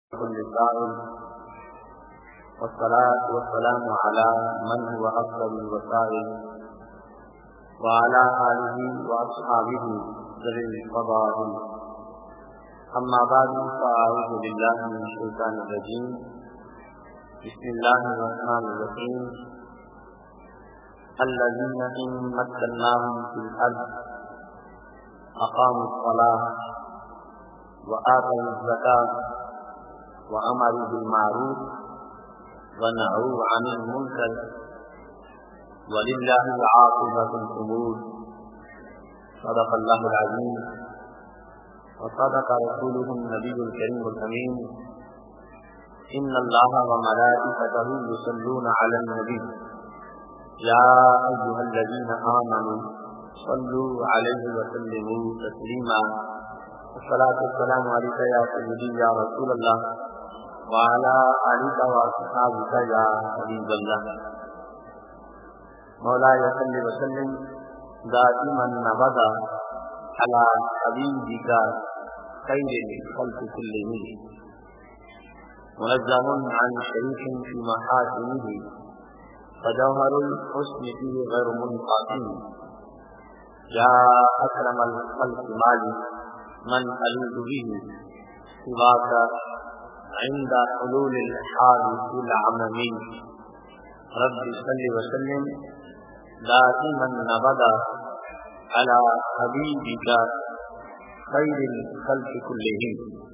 للسائل والصلاة والسلام على من هو أفضل الوسائل وعلى آله وأصحابه ذوي الفضائل. أما بعد فأعوذ بالله من الشيطان الرجيم. بسم الله الرحمن الرحيم. الذين إن مكناهم في الأرض أقاموا الصلاة وآتوا الزكاة وأمروا بالمعروف ونهوا عن المنكر ولله عاقبة الأمور. صدق الله العظيم وصدق رسوله النبي الكريم الأمين. إن الله وملائكته يصلون على النبي يا أيها الذين آمنوا صلوا عليه وسلموا تسليما. الصلاة والسلام عليك يا سيدي يا رسول الله وعلى آلك وأصحابك يا حبيب الله. مولاي صل وسلم دائما أبدا على حبيبك خير الخلق كلهم منزه عن شريك في محاسنه فجوهر الحسن فيه غير منقسم. يا أكرم الخلق مالي من ألوذ به سواك عند حلول الحادث العممي. رب صل وسلم دائما أبدا على حبيبك خير الخلق كلهم.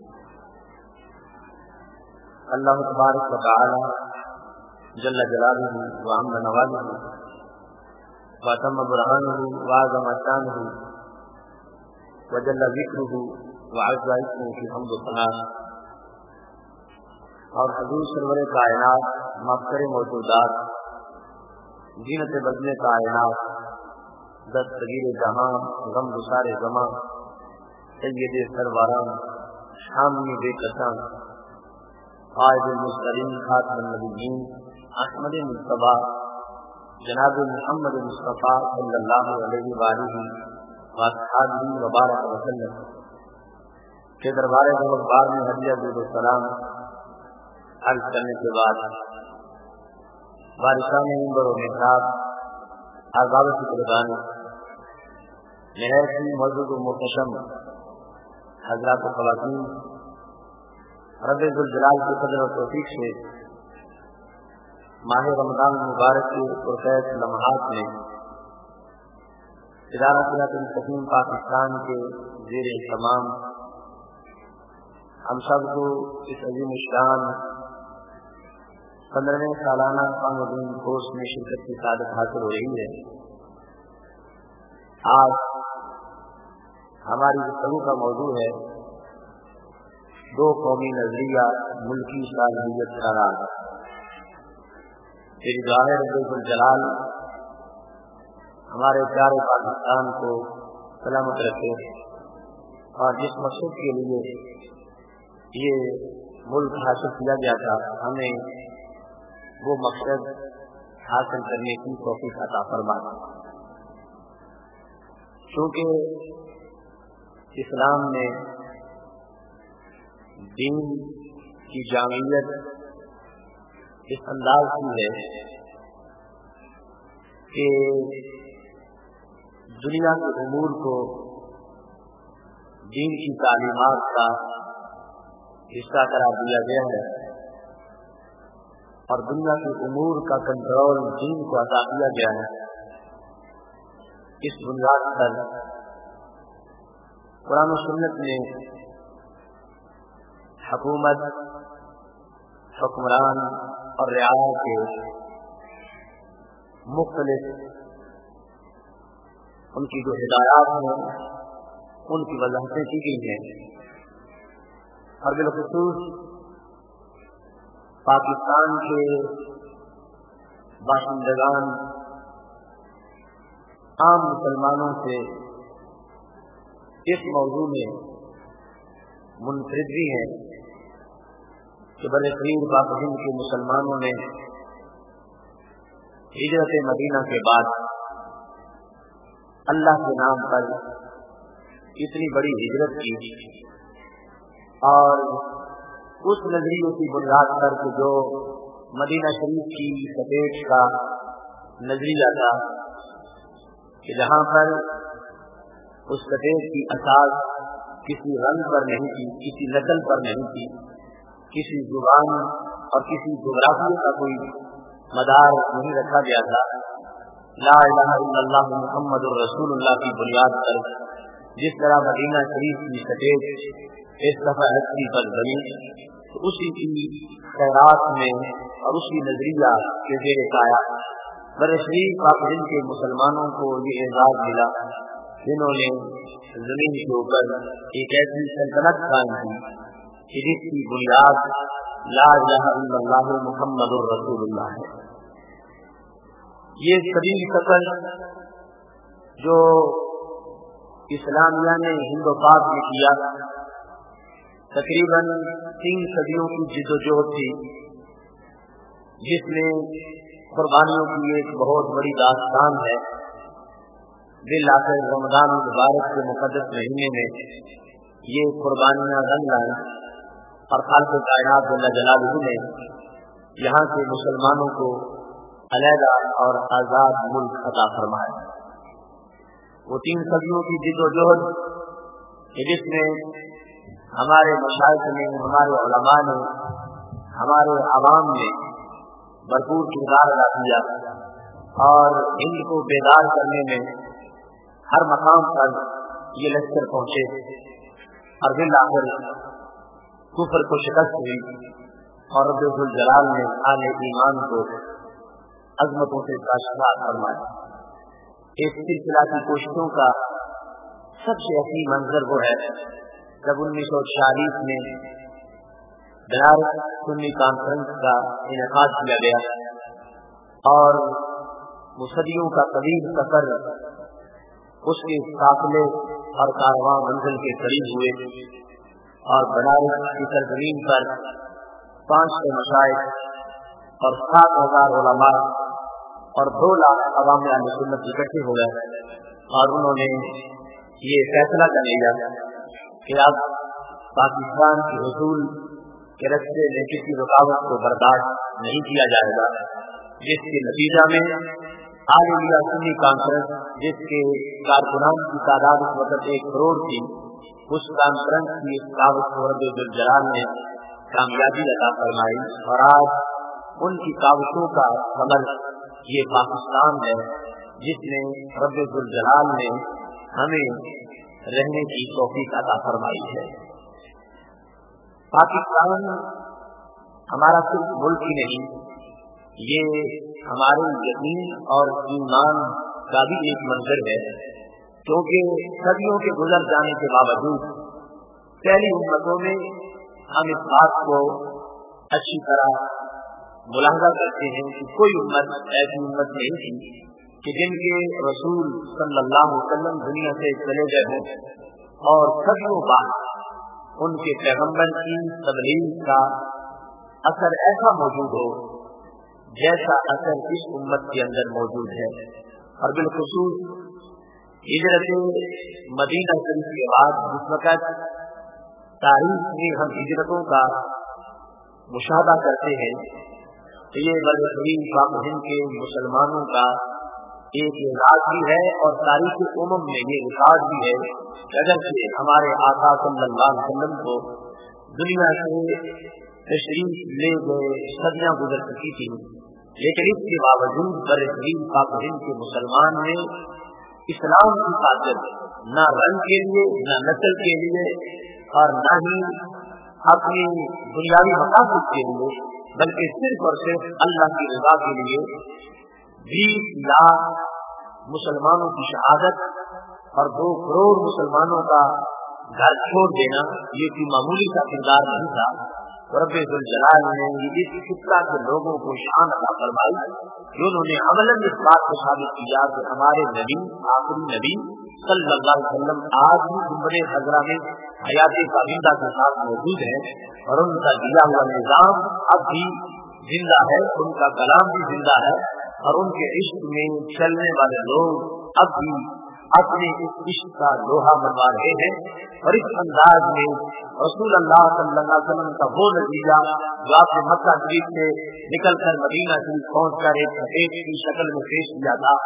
اللہ تبارک و تعالی جل جلالہ وعم نوالہ وتم برہانہ وعظم شانہ وجل ذکرہ وعز اسمہ کی حمد و ثنا، اور حضور سرور کائنات مفخر موجودات زینت بدن کائنات دستگیر جہاں غم گسار زماں سید سرواران شامی بے کساں قائد المرسلین خاتم النبیین احمد مصطفیٰ جناب محمد مصطفیٰ صلی اللہ علیہ وآلہ واصحابہ وبارک وسلم کے دربار بار میں ہدیہ درود و سلام عرض کرنے کے بعد بارشان منبر و محراب آزاد کی قربان نہایت ہی موجود و محتشم حضرات و خواتین، رب ذوالجلال کی قدر و توفیق سے ماہ رمضان مبارک کے پرفیض لمحات میں ادارہ صراط مستقیم پاکستان کے زیر اہتمام ہم سب کو اس عظیم الشان 15ویں سالانہ قوم دین کورس میں شرکت کی سعادت حاصل ہو رہی ہے. آج ہماری گفتگو کا موضوع ہے دو قومی نظریہ ملکی صالحیت کا راز. پھر ظاہر رب الجلال ہمارے پیارے پاکستان کو سلامت رکھے اور جس مقصد کے لیے یہ ملک حاصل کیا گیا تھا ہمیں وہ مقصد حاصل کرنے کی توفیق عطا فرمائے. کیونکہ اسلام میں دین کی جامعیت اس انداز کی ہے کہ دنیا کے امور کو دین کی تعلیمات کا حصہ قرار دیا گیا ہے اور دنیا کے امور کا کنٹرول دین کو عطا کیا گیا ہے. اس بنیاد پر قرآن و سنت میں حکومت، حکمران اور رعایا کے مختلف ان کی جو ہدایات ہیں ان کی وضاحتیں کی گئی ہیں، اور بالخصوص پاکستان کے باشندگان عام مسلمانوں سے اس موضوع میں منفرد بھی ہیں کہ برصغیر پاک ہند کے مسلمانوں نے ہجرت مدینہ کے بعد اللہ کے نام پر اتنی بڑی ہجرت کی اور اس نظریے کی بنیاد پر کہ جو مدینہ شریف کی سفید کا نظریہ تھا کہ جہاں پر اس سفید کی اساس کسی رنگ پر نہیں تھی، کسی نسل پر نہیں تھی، کسی زبان اور کسی جغرافیے کا کوئی مدار نہیں رکھا گیا تھا، لا الہ الا اللہ محمد الرسول اللہ کی بنیاد پر جس طرح مدینہ شریف کی سفید اس دفعہ ہستی پر بنی، تو اسی کی خیرات میں اور اسی نظریہ کے زیر سایہ برشریف پاکستان کے مسلمانوں کو یہ اعزاز ملا جنہوں نے زمین کے اوپر ایک ایسی سلطنت قائم کی کہ جس کی بنیاد لا الہ الا اللہ محمد الرسول اللہ ہے۔ یہ قدیم سفر جو اسلامیہ نے ہند و پاک میں کیا، تقریباً 3 صدیوں کی جد و جہد تھی، جس میں قربانیوں کی ایک بہت بڑی داستان ہے۔ بالآخر رمضان المبارک کے مقدس مہینے میں یہ قربانیاں رنگ لائیں اور خالق کائنات جل جلالہ نے یہاں کے مسلمانوں کو علیحدہ اور آزاد ملک عطا فرمایا۔ وہ 3 صدیوں کی جد و جہد کہ جس میں ہمارے مشائخ نے، ہمارے علماء نے، ہمارے عوام نے بھرپور کردار ادا کیا اور ہند کو بیدار کرنے میں ہر مقام پر یہ لشکر پہنچے اور بالآخر کفر کو شکست ہوئی اور رب ذوالجلال نے اہل ایمان کو عظمتوں سے کاشفات فرمایا۔ اس سلسلہ کی کوششوں کا سب سے حسین منظر وہ ہے جب 1940 میں بنارس سنی کانفرنس کا انعقاد کیا گیا اور صدیوں کا طویل سفر اس کے قافلے اور کارواں منزل کے قریب ہوئے اور بنارس کی سرزمین پر 500 مشائخ اور 7,000 علماء اور 2 لاکھ عوام اہل سنت اکٹھے ہو گئے اور انہوں نے یہ فیصلہ کر لیا کہ اب پاکستان کے حصول کے راستے میں کسی رکاوٹ کو برداشت نہیں کیا جائے گا، جس کے نتیجہ میں عالمیہ سنی کانفرنس جس کے کارکنان کی تعداد اس وقت 1 کروڑ تھی، اس کانفرنس کی اس دعوت کو رب ذوالجلال نے کامیابی عطا فرمائی اور آج ان کی کاوشوں کا ثمر یہ پاکستان ہے جس میں رب ذوالجلال نے ہمیں رہنے کی توفیق عطا فرمائی ہے۔ پاکستان ہمارا صرف ملک ہی نہیں، یہ ہمارے یقین اور ایمان کا بھی ایک منظر ہے، کیونکہ صدیوں کے گزر جانے کے باوجود پہلی امتوں میں ہم اس بات کو اچھی طرح ملاحظہ کرتے ہیں کہ کوئی امت ایسی امت نہیں تھی کہ جن کے رسول صلی اللہ علیہ وسلم دنیا سے چلے گئے ہوں اور صدیوں بعد ان کے پیغمبر کی تبلیغ کا اثر ایسا موجود ہو جیسا اثر اس امت کے اندر موجود ہے۔ اور بالخصوص ہجرت مدینہ شریف کے بعد جس وقت تاریخ میں ہم ہجرتوں کا مشاہدہ کرتے ہیں تو یہ برصغیر پاک ہند کے مسلمانوں کا ایک اعزاز بھی ہے اور تاریخ امم میں یہ ریکارڈ بھی ہے کہ اگرچہ ہمارے آقا صلی اللہ علیہ وسلم کو دنیا سے تشریف لے گئے صدیاں گزر چکی تھی، لیکن اس کے باوجود برصغیر پاک ہند کے مسلمان نے اسلام کی خاطر نہ رنگ کے لیے، نہ نسل کے لیے اور نہ ہی اپنی دنیاوی مقاصد کے لیے، بلکہ صرف اور صرف اللہ کی رضا کے لیے 20 لاکھ مسلمانوں کی شہادت اور 2 کروڑ مسلمانوں کا گھر چھوڑ دینا یہ کوئی معمولی کا کردار نہیں تھا۔ رب ذوالجلال نے اس خطہ کے لوگوں کو شان عطا فرمائی کہ انہوں نے عملاً اس بات کو ثابت کیا کہ ہمارے نبی، آخری نبی صلی اللہ علیہ وسلم آج بھی گنبد خضرا میں حیات کابندہ کے ساتھ موجود ہیں اور ان کا دیا ہوا نظام اب بھی زندہ ہے، ان کا کلام بھی زندہ ہے اور ان کے عشق میں چلنے والے لوگ اب بھی اپنے اس عشق کا لوہا منوا رہے ہیں، اور اس انداز میں رسول اللہ صلی اللہ علیہ وسلم کا وہ نتیجہ جو آپ نے مکہ شریف سے نکل کر مدینہ شریف پہنچ کر ایک حقیق کی شکل میں پیش کیا تھا،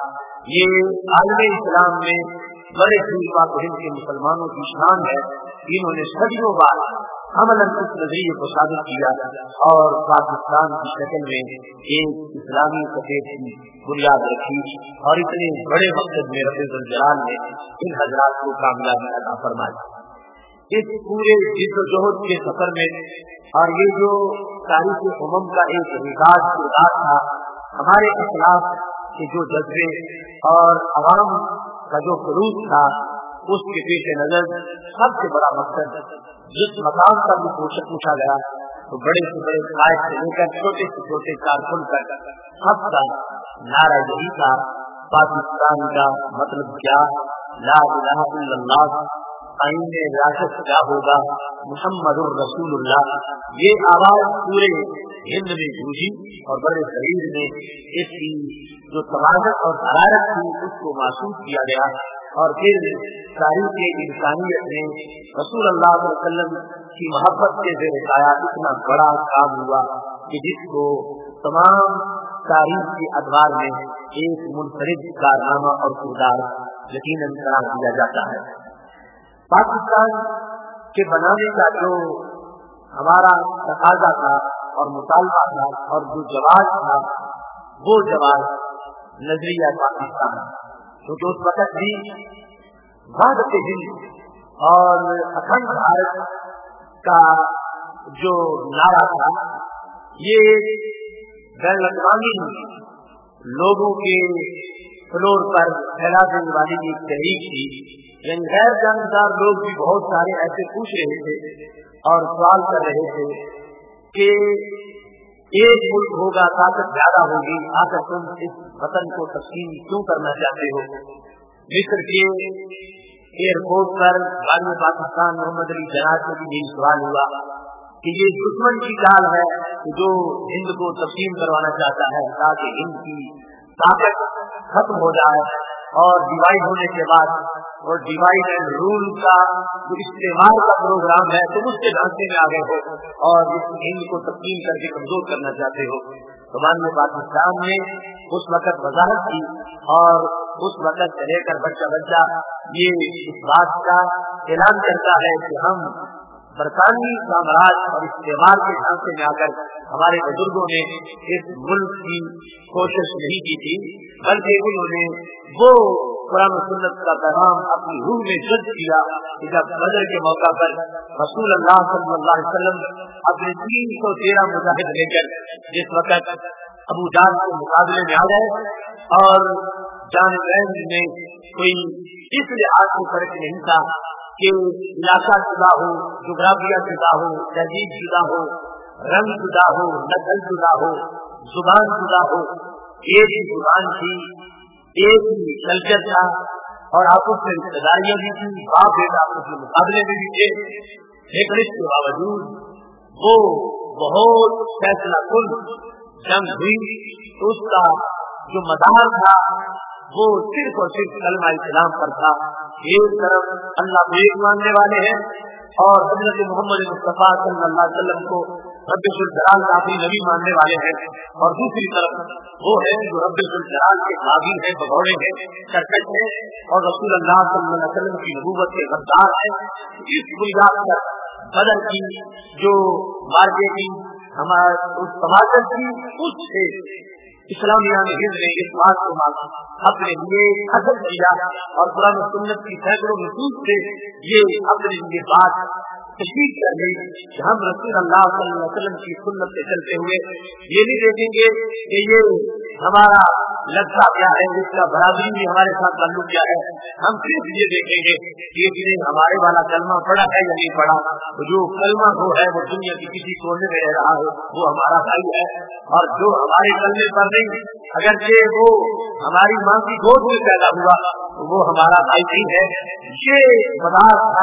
یہ عالم اسلام میں بڑے پاک و ہند کے مسلمانوں کی شان ہے۔ انہوں نے صدیوں بعد عملاً اس نظریے کو ثابت کیا اور پاکستان کی شکل میں ایک اسلامی سفید کی بنیاد رکھی، اور اتنے بڑے مقصد میں رب الجلال نے ان حضرات کو کامیابی عطا فرمائی۔ اس پورے جد و جہد کے سفر میں، اور یہ جو تاریخ کا ایک مزاج کردار تھا، ہمارے اخلاق کے جو جذبے اور عوام کا جو خلوص تھا، اس کے پیش نظر سب سے بڑا مقصد جس مقام کا بھی پوچھا گیا تو بڑے سے بڑے قائد سے لے کر چھوٹے سے چھوٹے کارکن تک سب کا نعرہ یہی تھا، پاکستان کا مطلب کیا، لا الہ الا اللہ، آئین ریاست کیا ہوگا، محمد الرسول اللہ۔ یہ آواز پورے ہند میں گونجی اور بڑے شریر میں اس کی جو توازن اور حرارت تھی اس کو محسوس کیا گیا، اور پھر تاریخ انسانیت میں رسول اللہ صلی اللہ علیہ وسلم کی محبت کے زیر سایہ اتنا بڑا کام ہوا کہ جس کو تمام تاریخ کے ادوار میں ایک منفرد کارنامہ اور کردار یقیناً قرار دیا جاتا ہے۔ پاکستان کے بنانے کا جو ہمارا تقاضا تھا اور مطالبہ تھا اور جو جواز تھا، وہ جواز نظریہ پاکستان، کیونکہ اس وقت بھی وحدت ہند اور اکھنڈ بھارت کا جو نعرہ تھا، یہ بین الاقوامی لوگوں کے فلور پر پھیلا دینے والی ایک تحریک تھی۔ یعنی غیر جانبدار لوگ بھی بہت سارے ایسے پوچھ رہے تھے اور سوال کر رہے تھے کہ ایک ملک ہوگا، طاقت زیادہ ہوگی، آخر تم اس وطن کو تقسیم کیوں کرنا چاہتے ہو؟ مصر کے ایئرپورٹ پر بانی پاکستان محمد علی جناح سے بھی یہی سوال ہوا کہ یہ دشمن کی چال ہے کہ جو ہند کو تقسیم کروانا چاہتا ہے تاکہ ہند کی طاقت ختم ہو جائے، اور ڈیوائڈ ہونے کے بعد اور ڈیوائڈ اینڈ رول کا جو استعمال کا پروگرام ہے تم اس کے ڈھانچے میں آ گئے ہو اور اس ہند کو تقسیم کر کے کمزور کرنا چاہتے ہو۔ تو بانی پاکستان نے اس وقت وضاحت کی، اور اس وقت سے لے کر بچہ یہ اس بات کا اعلان کرتا ہے کہ ہم برطانوی سامراج اور استعمار کے ڈھانچے میں آ کر ہمارے بزرگوں نے اس ملک کی کوشش نہیں کی تھی، بلکہ انہوں نے وہ قرآن و سنت کا پیغام اپنی روح میں جذب کیا کہ جب بدر کے موقع پر رسول اللہ صلی اللہ علیہ وسلم اپنے 313 مجاہد لے کر جس وقت ابو جہل کے مقابلے میں آ گئے، اور جانب میں کوئی اس لحاظ سے فرق نہیں تھا کہ علاقہ جدا ہو، جغرافیہ جدا ہو، تہذیب جدا ہو، رنگ جدا ہو، نسل جدا ہو، زبان جدا ہو، ایک ہی زبان تھی، ایک ہی کلچر تھا، اور آپس میں رشتے داریاں بھی تھی، باپ بیٹا آپس میں مقابلے میں بھی تھے، لیکن اس کے باوجود وہ بہت فیصلہ کن جنگ ہوئی تو اس کا جو مدار تھا وہ صرف اور صرف کلمہ اسلام پر تھا۔ ایک طرف اللہ کو ایک ماننے والے ہیں اور حضرت محمد مصطفیٰ صلی اللہ علیہ وسلم کو رب الجلال کا اپنی نبی ماننے والے ہیں، اور دوسری طرف وہ ہیں جو رب الجلال کے حاوی ہیں، بغوڑے ہیں، سرکش ہیں، اور رسول اللہ صلی اللہ علیہ وسلم کی نبوت کے غدار ہیں۔ اس بنیاد پر بدر کی جو مارکیٹنگ ہمارا اس تماشا تھی، اس سے اسلامیہ ہند نے اس بات کو اپنے لیے حاصل کیا، اور قرآن و سنت کی سینکڑوں نصوص سے یہ اپنے لیے بات تشریح کر گئی کہ ہم رسول اللہ صلی اللہ علیہ وسلم کی سنت سے چلتے ہوئے یہ نہیں دیکھیں گے کہ یہ ہمارا لگتا کیا ہے، اس کا برابری بھی ہمارے ساتھ تعلق کیا ہے، ہم صرف یہ دیکھیں گے کہ اس نے ہمارے والا کلمہ پڑھا ہے یا نہیں پڑھا، تو جو کلمہ وہ ہے وہ دنیا کی کسی کونے میں رہ رہا ہے وہ ہمارا بھائی ہے، اور جو ہمارے کلمے پر نہیں، اگرچہ وہ ہماری ماں کی گود میں پیدا ہوا تو وہ ہمارا بھائی نہیں ہے۔ یہ مدار تھا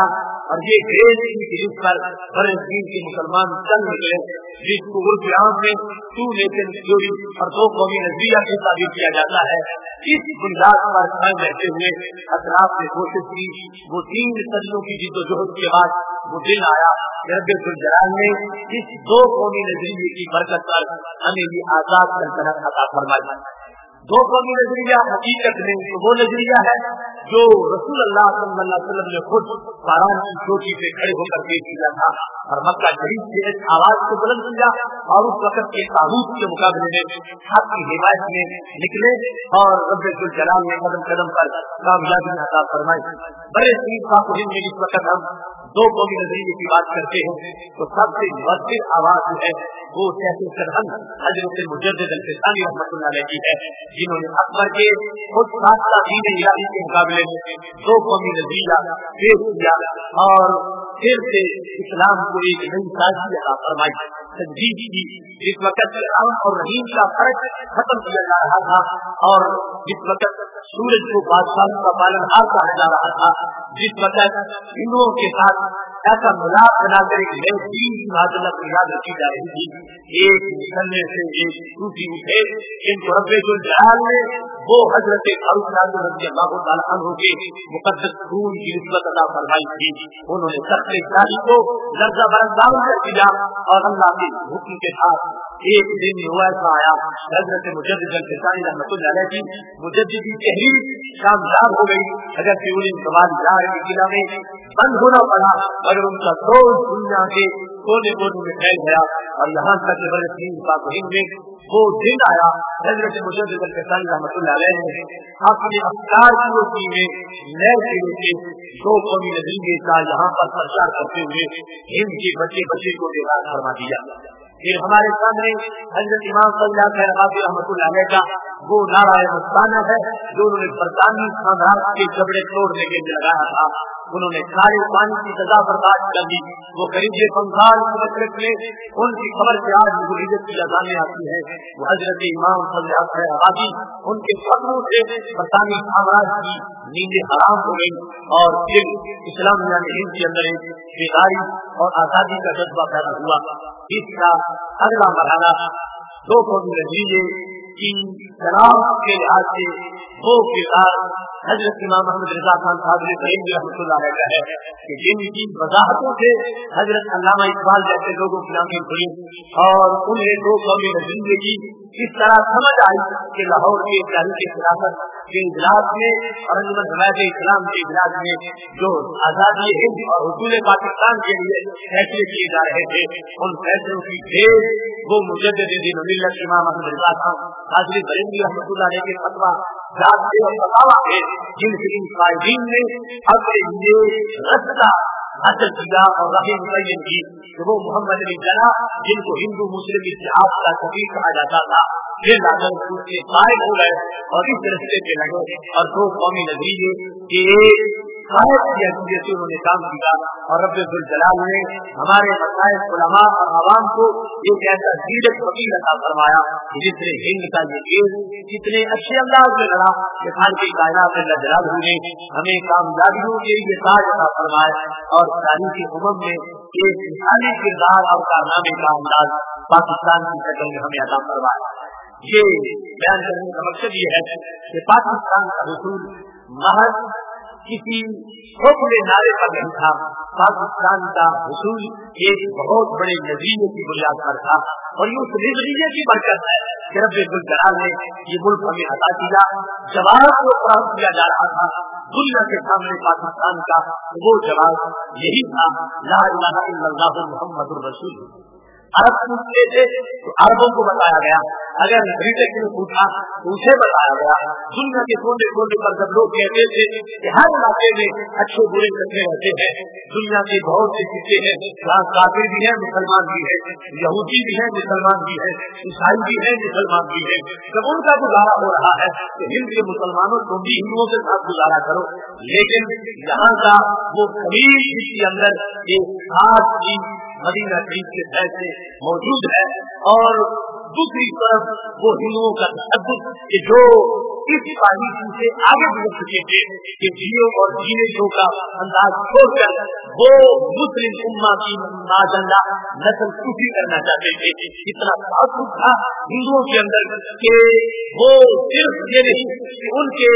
اور یہ گریز کی جس پر فلسطین کے مسلمان چل نکلے، جس کو اردو عام میں ٹو نیشن تھیوری اور دو قومی نظریہ سے ثابت کیا جاتا ہے، اس بنیاد پر قائم رہتے ہوئے اطراف نے کوشش کی۔ وہ 3 صدیوں کی جدوجہد کے بعد وہ دن آیا، رب الجلال نے اس دو قومی نظریے کی برکت پر ہمیں یہ آزاد سلطنت عطا فرمائی۔ دو قومی نظریہ حقیقت میں وہ نظریہ ہے جو رسول اللہ صلی اللہ علیہ وسلم نے خود باران کی چوٹی سے کھڑے ہو کر پیش کیا تھا اور مکہ شریف سے ایک آواز کو بلند کیا، اور اس وقت کے طاغوت کے مقابلے میں حق کی حمایت میں نکلے اور رب الجلال نے قدم قدم پر کامیابی عطا فرمائی۔ بڑے صغیر پاک و ہند میں اس وقت ہم دو قومی نظریے کی بات کرتے ہیں تو سب سے مؤثر آواز جو ہے وہ شیخ سرہند حضرت مجدد الفسانی رحمۃ اللہ علیہ کی ہے، جنہوں نے اکبر کے خود سادہ دین الہی کے مقابلے میں دو قومی نظریہ پیش کیا اور پھر سے اسلام کو ایک نئی سازی عطا فرمائی، تجدید کی۔ جس وقت رحم اور رحیم کا فرق ختم کیا جا رہا تھا اور جس وقت سورج کو بادشاہوں کا پالنہار کہا جا رہا تھا، جس وقت ہندوؤں کے ساتھ ایسا مذاق بنا کر ایک نئے دین کی معذرت یاد رکھی جا رہی تھی، ایک نکلنے سے ایک ٹوٹی اٹھے، ان کو رب الجلال نے وہ حضرت فاروق رضی اللہ تعالیٰ عنہ کے مقدس خون کی نسبت عطا فرمائی تھی۔ انہوں نے سخت شادی کو لرزہ برنداز کر دیا اور اللہ کے حکم کے ساتھ ایک دن ایسا آیا، حضرت مجدد الفسانی رحمۃ اللہ علیہ کی مجددی تحریر کامیاب ہو گئی، اگر کہ انہیں سوال جار کے قلعہ میں بند ہونا پڑا، مگر ان کا سوچ دنیا کے کونے کونے میں پھیل گیا اور یہاں تک کہ فلسطین پاک و ہند میں وہ دن آیا، حضرت مجدد الفسانی رحمۃ اللہ علیہ نے اپنے افکار کی روشنی میں نئے سرے سے دو قومی نظریے کا یہاں پر پرچار کرتے ہوئے ہند کے بچے بچے کو بیدار فرما دیا۔ پھر ہمارے سامنے حضرت امام صلی اللہ علیہ رحمۃ اللہ علیہ کا وہ نعرہ مستانہ ہے جو انہوں نے برطانوی سامراج کے جبڑے توڑنے کے لیے لگایا تھا۔ انہوں نے کھارے پانی کی سزا برداشت کر دی، وہ قریب بنگال مشرق میں ان کی خبر سے آج مغربیت کی اذانیں آتی ہیں، وہ حضرت امام صلی اللہ علیہ وسلم ان کے قدموں سے برطانوی سامراج کی نیندیں حرام ہو گئی اور پھر اسلامیہ نے ہند کے اندر ایک بیداری اور آزادی کا جذبہ پیدا ہوا۔ اس کا اگلا مرحلہ دو قومی نظریے کی شناخت کے لحاظ سے وہ کردار حضرت امام محمد رضا خان صاحب رحمۃ اللہ علیہ کا ہے کہ جن کی وضاحتوں سے حضرت علامہ اقبال جیسے لوگوں کی آنکھیں کھلی اور انہیں دو قومی نظریے کی اس طرح سمجھ آئی کہ لاہور کے تاریخ خلافت کے اجلاس میں اور انجمن حمایت اسلام کے اجلاس میں جو آزادی ہند اور حصول پاکستان کے لیے فیصلے کیے جا رہے تھے، ان فیصلوں کی بھیڑ وہ مجدد دین ملت امام محمد رضا خان حاضری بریلوی رحمۃ اللہ علیہ کے فتویٰ جاتے اور فتاوا ہے، جن سے ان قائدین نے اپنے لیے رستہ حاصل کیا اور راہ متعین کی کہ وہ محمد علی جناح جن کو ہندو مسلم اتحاد کا سفیر کہا جاتا تھا، پھر لاگر اس کے قائد ہو گئے اور اس رستے پہ لگے اور دو قومی نظریے کے قائد کی حیثیت سے انہوں نے کام کیا اور رب الجلال نے ہمارے مسائل علماء اور عوام کو ایک ایسا سیرت وکیل عطا فرمایا جس نے ہند کا یہ کیس کتنے اچھے انداز میں لڑا کہ خالق کائنات اللہ جلال نے ہمیں کامیابیوں کے لیے تاج عطا فرمایا اور تاریخ امم میں ایک مثالی کردار اور کارنامے کا انداز پاکستان کی شکل میں ہمیں عطا فرمایا۔ یہ بیان کرنے کا مقصد یہ ہے کہ پاکستان کا حصول محض کسی کھوکھلے نعرے پر نہیں تھا، پاکستان کا حصول ایک بہت بڑے نظریے کی بنیاد پر تھا اور یہ اس نظریے کی برکت ہے کہ رب الجلال نے یہ ملک ہمیں عطا کیا۔ جواب کو فراہم کیا جا رہا تھا دنیا کے سامنے پاکستان کا وہ جواب یہی تھا، لا الہ الا اللہ محمد الرسول۔ عرب پوچھتے تھے تو عربوں کو بتایا گیا، اگر برٹش نے پوچھا تو اسے بتایا گیا۔ دنیا کے کونے کونے پر جب لوگ کہتے تھے کہ ہر علاقے میں اچھے برے کٹھے رہتے ہیں، دنیا کے بہت سے خطے ہیں جہاں کافر بھی ہیں مسلمان بھی ہیں، یہودی بھی ہیں مسلمان بھی ہیں، عیسائی بھی ہیں مسلمان بھی ہیں، جب ان کا گزارا ہو رہا ہے تو ہند کے مسلمانوں تم بھی ہندوؤں کے ساتھ گزارا کرو، لیکن یہاں کا وہ قبیل جس کے اندر ایک خاص چیز مدینہ شریف کے فیصلے موجود ہے اور دوسری طرف وہ ہندوؤں کا تشدد کہ جو इस पॉलिसी से आगे बढ़ चुके थे कि जियो और जीने जो का अंदाज छोड़कर वो मुस्लिम उम्मा की माशाअल्लाह नस्ल टूटी करना चाहते थे। इतना तासुब था हिंदुओं के अंदर कि वो सिर्फ ये नहीं कि उनके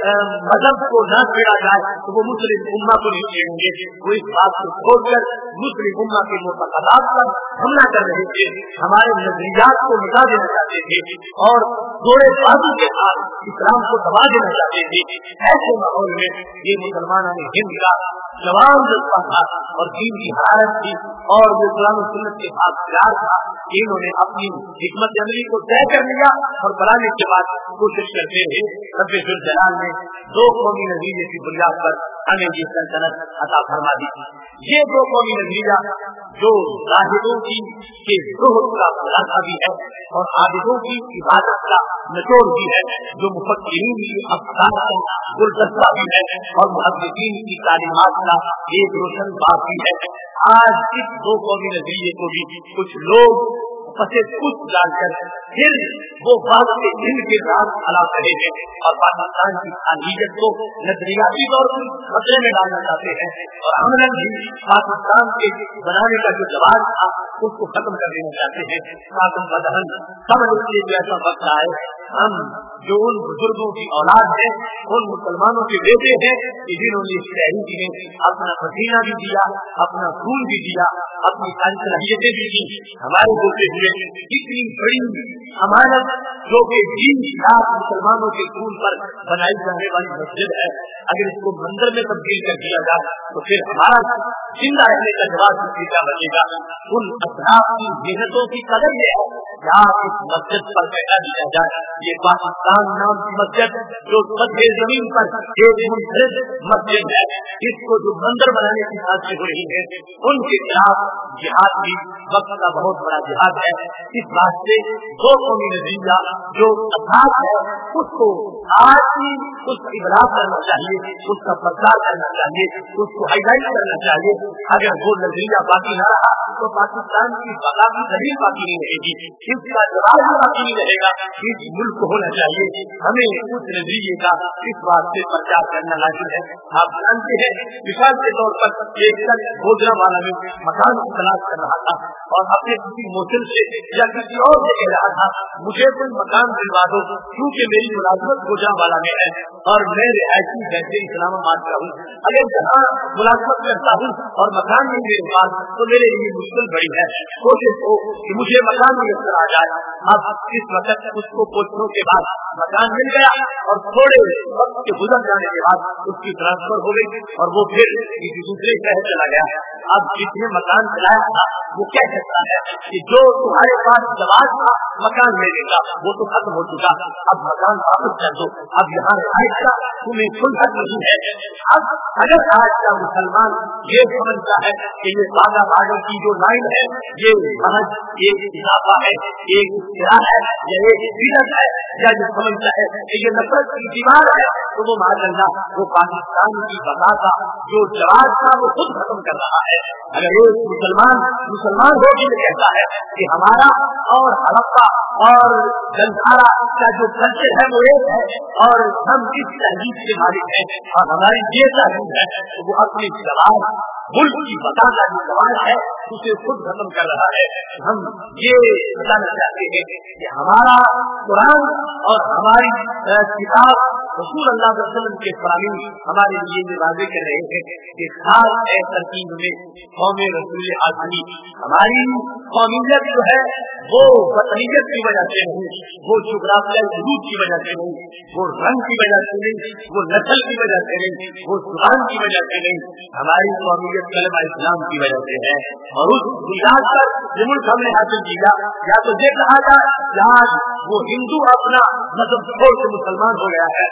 मजहब को न छेड़ा जाए तो वो मुस्लिम उम्मा को नहीं छेड़ेंगे, वो इस बात को छोड़कर मुस्लिम उम्मा के मुतक़दात पर हमला कर रहे थे, हमारे नजरियात को मिटा देना चाहते थे और जोड़े बाजू के साथ इस्लाम को दबा देना चाहते थे। ऐसे माहौल में ये मुसलमानों ने हिंद का जवान जज्बा था और दीन की हरारत थी और वो कुरान और सुन्नत के साथ प्यार था। इन्होंने अपनी हिकमत अमली को तय कर लिया और बनाने के बाद कोशिश करते रहे। रब्बे जुल जलाल ने दो कौमी नजरिए की बुनियाद पर हमें ये सल्तनत अता फरमा दी। ये दो कौमी नजरिया जो जाहिदों की के ज़ुहद का खुलासा भी है और आबिदों की इबादत का निचोड़ भी है, जो मुफक्किरीन की अफ़कार का गुलदस्ता भी है और मुहद्दिसीन की तालीमात का एक रोशन बात भी है। आज इस दो कौमी नजरिए को भी कुछ लोग फसे कुछ डालकर फिर वो बात के इनके साथ खड़ा करेंगे और पाकिस्तान की अहमियत को नजरियाती तौर पर खतरे में डालना चाहते हैं और अमलन भी पाकिस्तान के बनाने का जो जवाब था उसको खत्म कर देना चाहते हैं। पाकिस्तान बदहन समझ इसलिए जो ऐसा वक्त आए हम जो उन बुजुर्गों की औलाद है, उन मुसलमानों के बेटे हैं जिन्होंने इस तहरीक में अपना पसीना भी दिया, अपना खून भी दिया, अपनी सारी सलाहियतें भी दी, हमारे होते हुए इतनी बड़ी अमानत जो कि 20 लाख मुसलमानों के खून पर बनाई जाने वाली मस्जिद है, अगर इसको मंदिर में तब्दील कर दिया जाए तो फिर हमारा जिंदा रहने का जवाब क्या बचेगा। उन असराफ की मेहनतों की कदर ये है कि आप इस मस्जिद पर बैठा दिया जाए। ये पाकिस्तान नाम की मस्जिद जो सतह जमीन पर एक मुनफरिद मस्जिद है, इसको जो मंदिर बनाने की साजिश हो रही है उनके खिलाफ जिहाद भी वक्त का बहुत बड़ा जिहाद है। इस बात से दो कौमी नजरिया जो असास है उसको आज ही उसका इबराज करना चाहिए, उसका प्रचार करना चाहिए, उसको हाईलाइट करना चाहिए। अगर वो नजरिया बाकी न रहा तो पाकिस्तान की बका की दलील बाकी नहीं रहेगी, इसका जवाब बाकी नहीं रहेगा। इस मुल्क को होना चाहिए हमें उस नजरिए का इस बात से प्रचार करना लाजिम है। आप जानते हैं मिसाल के तौर पर एक शख्स भोजरा वाला में मकान की तलाश कर रहा था और अपने किसी मोहसिन से या किसी और से कह रहा था मुझे कोई मकान दिलवा दो क्योंकि मेरी मुलाजमत भोजरा वाला में है और मैं रिहायशी जैसे इस्लामाबाद का हूँ। अगर जहाँ मुलाजमत करता हूँ और मकान नहीं मेरे पास तो मेरे लिए मुश्किल बड़ी है। कोशिश हो कि मुझे मकान मुयस्सर आ जाए। अब इस वक्त उसको पूछने के बाद मकान मिल गया और थोड़े वक्त के गुजर जाने के बाद उसकी ट्रांसफर हो गई और वो फिर किसी दूसरे शहर चला गया। अब जिसने मकान चलाया था वो कह सकता है कि जो तुम्हारे पास जवाब था मकान लेने का वो तो खत्म हो चुका, अब मकान वापस कर दो, अब यहाँ रिहायश का तुम्हें कोई हक नहीं है। अब अगर आज का मुसलमान ये समझता है कि ये बागा बागा की जो लाइन है ये महज एक इजाफा है, एक इस्तिरा है या एक बिदअत है, या जो समझता है कि ये नफरत की दीवार है तो वो माशाअल्लाह वो पाकिस्तान की बका का जो जवाब था वो खुद खत्म कर रहा है। अगर एक मुसलमान हो के कहता है कि हमारा और हड़प्पा और गंधारा का जो कल्चर है वो एक है और हम इस तहजीब के मालिक हैं और हमारी ये तहजीब है तो वो अपनी जवाब मुल्क की बता का जो सवाल है उसे खुद खत्म कर रहा है। हम ये बताना चाहते हैं कि हमारा कुरान और हमारी किताब रसूल अल्लाह सल्लल्लाहु अलैहि वसल्लम के फरामीन हमारे लिए ये वाज़ेह कर रहे हैं कि खास तरकीब में कौम रसूल आज़मी हमारी कौमियत जो है वो वतनियत की वजह से नहीं, वो जुग़राफ़ियाई हुदूद की वजह से नहीं, वो रंग की वजह से नहीं, वो नस्ल की वजह से नहीं, वो ज़ुबान की वजह से नहीं, हमारी कौमियत कलमा इस्लाम की वजह से है। और उस बुनियाद पर जो मुल्क हमने हासिल किया या तो ये कहा जाए जहाँ वो हिंदू अपना मजहब छोड़ के मुसलमान हो गया है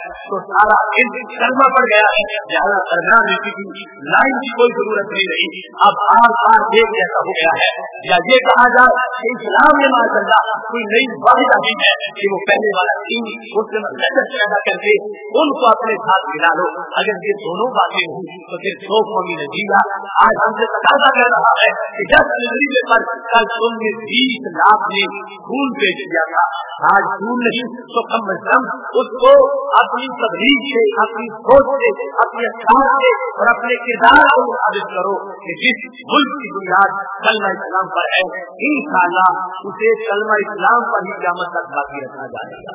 तो सारा कलमा पड़ गया है, जहाँ सरना की लाइन की कोई जरूरत नहीं रही। अब आर एक जैसा हो गया है। या ये कहा जाए कि इस्लाम में माशाअल्लाह कोई नई वाहिद नहीं है कि वो पहले वाला तीन मुस्लिम लचक पैदा करके उनको अपने साथ मिला लो। अगर ये दोनों बातें हुई तो फिर दो कौमी नतीजा आज हमसे तकाजा कर रहा है कि 10 नजरिए पर कल तुमने 20 लाख ने खून पेश किया था, आज खून नहीं तो कम अज कम उसको अपनी तबलीग से, अपनी सोच से, अपने अख्तियार से और अपने किरदार को साबित करो कि जिस मुल्क की बुनियाद कलमा इस्लाम पर है, इंशाअल्लाह उसे कलमा इस्लाम पर ही क़यामत तक बाकी रखा जाएगा।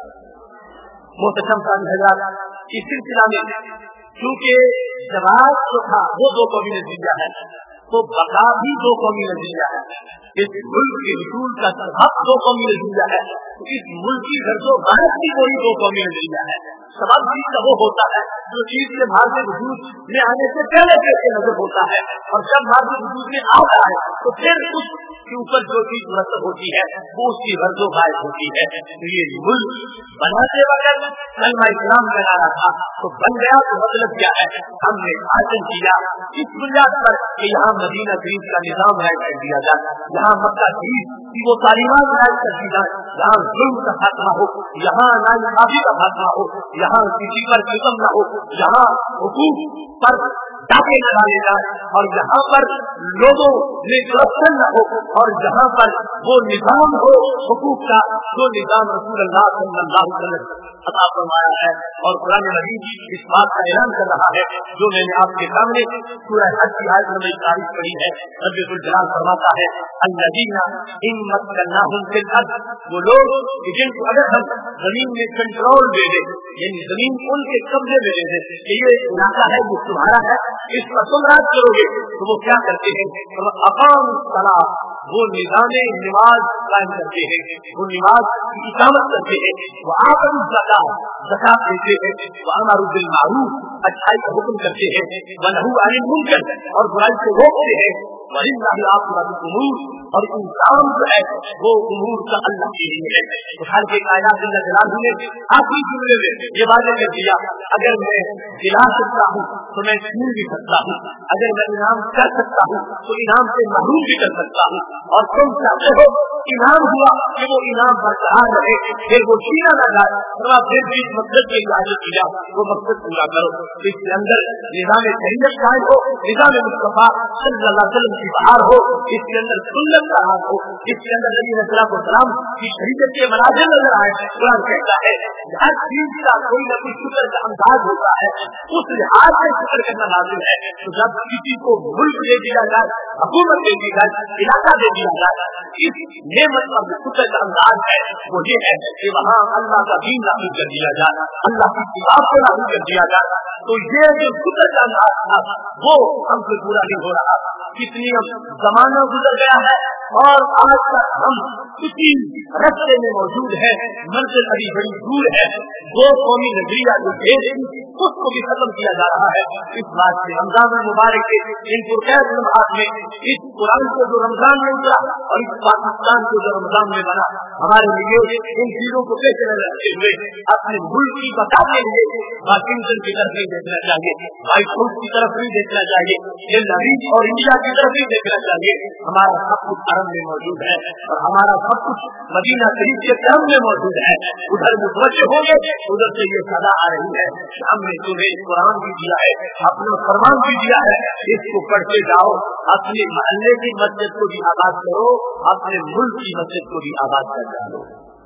मोहतरम साहब, इस सिलसिला में क्योंकि जवाब जो था वो दो कौमी नतीजा है, तो बका भी दो कौमी नतीजा है। इस मुल्क के रसूल का सबक दो कौमी नतीजा है, इस मुल्क की गर्दो बहस भी वही दो कौमी नतीजा है। सबक भी वो होता है जो चीज के भारत वजूद में आने से पहले कैसे नजर होता है, और जब भारत वजूद में आता है तो फिर उसके ऊपर जो चीज मुरतब होती है वो उसकी गर्दो गायब होती है। तो ये मुल्क बनाते वक्त कलमा इस्लाम बनाना था तो बन गया, तो मतलब क्या है, हमने आचरण किया इस बुनियाद पर कि यहाँ मदीना शरीफ का निजाम राइट कर दिया जाए, यहाँ मक्का शरीफ की वो तालीमात राइट कर दी जाए, यहाँ जुल्म का खात्मा हो, यहाँ नाइंसाफी का खात्मा हो, यहाँ किसी पर जुल्म न हो, यहाँ हुकूक पर डाके न डाले जाए, और यहाँ पर लोगों में करप्शन न हो, और यहाँ पर वो निजाम हो हुकूक का जो निजाम रसूलुल्लाह सल्लल्लाहु अलैहि वसल्लम अता फरमाया है। और कुरान मजीद इस बात का ऐलान कर रहा है जो मैंने आपके सामने सूरह हज की आयत नंबर 40 पढ़ी है। रब्बुल जलाल फरमाता है अल्लज़ीना इन मक्कन्नाहुम फिल अर्द, वो लोग जिनको अगर हम जमीन में कंट्रोल दे दे, यानी जमीन उनके कब्जे में दे दे कि ये इलाका है वो तुम्हारा है, इस पर तुम राज करोगे, तो वो क्या करते हैं, अक़ामुस्सलाह, वो निज़ाम नमाज कायम करते हैं, वो नमाज की इकामत करते हैं, वो आतु ज़कात देते हैं, वो अमरु बिल मारूफ, अच्छाई का हुक्म करते हैं, व नहू अनिल मुनकर, और बुराई से रोकते हैं, वलिल्लाहि आक़िबतुल उमूर, और इंसान जो है वो उमूर का अल्लाह के लिए है। तो हर के कायनात जल्ल जलालहू ने आखिरी जुमले में ये वादा कर दिया, अगर मैं दिला सकता हूँ तो मैं छीन भी सकता हूँ, अगर मैं इनाम कर सकता हूँ तो इनाम से महरूम भी कर सकता हूँ, और तुम चाहते हो इनाम हुआ कि वो इनाम बरकरार रहे, फिर वो छीना न जाए, थोड़ा फिर भी मकसद के लिए किया वो मकसद पूरा करो। इसके अंदर निज़ाम शरीयत कायम हो, निज़ाम मुस्तफा सल्लल्लाहु अलैहि वसल्लम की बहार हो, इसके अंदर सुन्नत का राज हो, इसके अंदर नबी सल्लल्लाहु की शरीयत के मनाज़िर नजर आए। कुरान कहता है हर चीज का कोई न कोई शुक्र का अंदाज होता है, उस लिहाज से शुक्र करना लाजिम है। तो जब किसी को मुल्क दे दिया जाए, हुकूमत दे दी जाए, इलाका दे दिया जाए, इस नेमत का शुक्र का अंदाज है वो ये है कि वहाँ अल्लाह का दीन लागू कर दिया जाए, अल्लाह की किताब को लागू कर दिया जाए। तो ये जो शुक्र का अंदाज था वो हमसे पूरा नहीं हो रहा। कितनी जमाना गुजर गया है और आज तक हम इसी रस्ते में मौजूद है, मंजिल अभी बड़ी दूर है। दो कौमी नजरिया जो भेद उसको भी खत्म किया जा रहा है। इस बात से रमजान मुबारक के इन पुरखैर लम्हात में, इस कुरान को जो रमजान में उतरा और इस पाकिस्तान को जो रमजान में बना, हमारे लिए इन चीजों को पेश नजर रखते हुए अपने मुल्क की बता के लिए वाशिंगटन की तरफ नहीं देखना चाहिए, व्हाइट हाउस की तरफ नहीं देखना चाहिए, ये नबी और इंडिया की तरफ नहीं देखना चाहिए। हमारा सब कुछ हरम में मौजूद है और हमारा सब कुछ मदीना शरीफ के कैम्प में मौजूद है। उधर मुतवज्जे होंगे, उधर से ये सदा आ रही है, हमने तुम्हें कुरान भी दिया है, अपना फरमान भी दिया है, इसको पढ़ते जाओ, अपने महल्ले की मस्जिद को भी आबाद करो, अपने मुल्क की मस्जिद को भी आबाद कर डालो।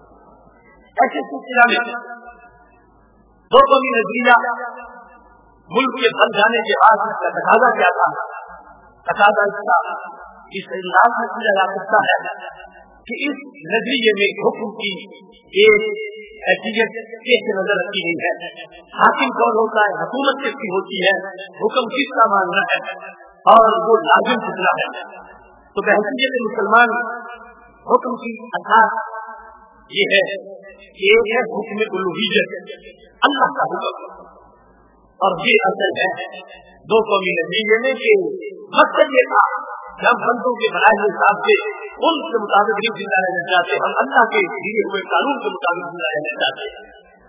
ऐसे सिलसिला में दो कौमी नजरिया मुल्क के बन जाने के बाद इसका तकाजा क्या था? तकाजा इसका इस अंदाज में किया जा सकता है कि इस नजरिए में हुक्म की एक हैसियत कैसे नजर रखी गई है। हाकिम कौन होता है, हुकूमत किसकी होती है, हुक्म किसका मानना है और वो लाजिम कितना है। तो बहसीयत मुसलमान हुक्म की असास ये है कि एक है हुक्म उलूहियत, अल्लाह का हुक्म, और ये असल है दो कौमी नजरिए में कि मकसद ये था जब बंदों के बनाए हिसाब से उनके मुताबिक नहीं जिंदा रहना चाहते, हम अल्लाह के दिए हुए कानून के मुताबिक जिंदा रहना चाहते।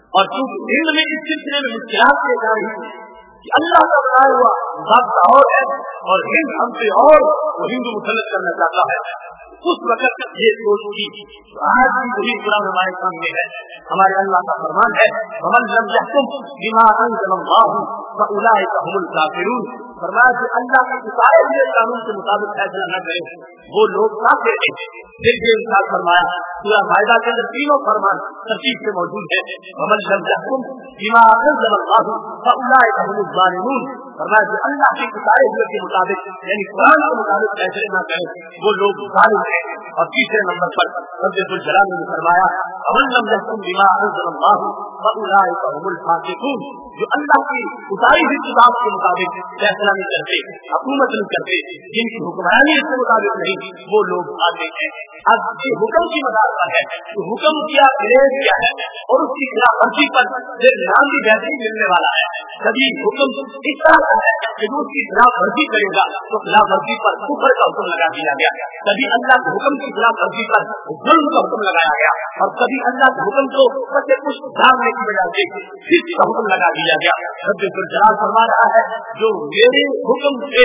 اور چونکہ ہند میں اس سلسلے میں مشکلات کی جا رہی ہے کہ اللہ کا بنایا ہوا ضابطہ اور ہے اور ہند ہم سے اور وہ ہندو مسلط کرنا چاہتا ہے، اس وقت یہ سوچ کی آج بھی وہی قرآن ہمارے سامنے ہے. ہمارے اللہ کا فرمان ہے ومن لم يحكم بما انزل الله فاولئك هم الكافرون. فرمایا کہ اللہ کے اتارے ہوئے قانون کے مطابق فیصلہ نہ کرے وہ لوگ کافر ہیں. پھر یہ ارشاد فرمایا سورہ مائدہ کے اندر تینوں فرمان ترتیب سے موجود ہے ومن لم يحكم بما انزل الله فاولئك هم الظالمون. فرمایا کہ اللہ کے اتارے ہوئے کے مطابق یعنی قرآن کے مطابق فیصلے نہ کریں وہ لوگ ظالم ہیں. اور تیسرے نمبر پر رب الجلال نے فرمایا ومن لم يحكم بما انزل الله فاولئك هم الفاسقون. جو اللہ کی اتاری ہوئی کتاب کے مطابق فیصلہ نہیں کرتے، حکومت نہیں کرتے، جن کی حکمرانی اس کے مطابق نہیں، وہ لوگ آتے ہیں. اب یہ حکم کی مدار پر ہے کہ حکم کیا گریز کیا ہے اور اس کی خلاف ورزی پر نام بھی ویسے ہی ملنے والا ہے. کبھی حکم اس طرح کا ہے کہ جو اس کی خلاف ورزی کرے گا تو خلاف ورزی پر کفر کا حکم لگا دیا گیا، کبھی اللہ کے حکم کی خلاف ورزی پر ظلم کا حکم لگایا گیا، اور کبھی اللہ کے حکم کو سچے کچھ ڈالنے کی وجہ سے صرف کا حکم لگا دیا گیا. رب الجلال فرما رہا ہے جو میرے حکم سے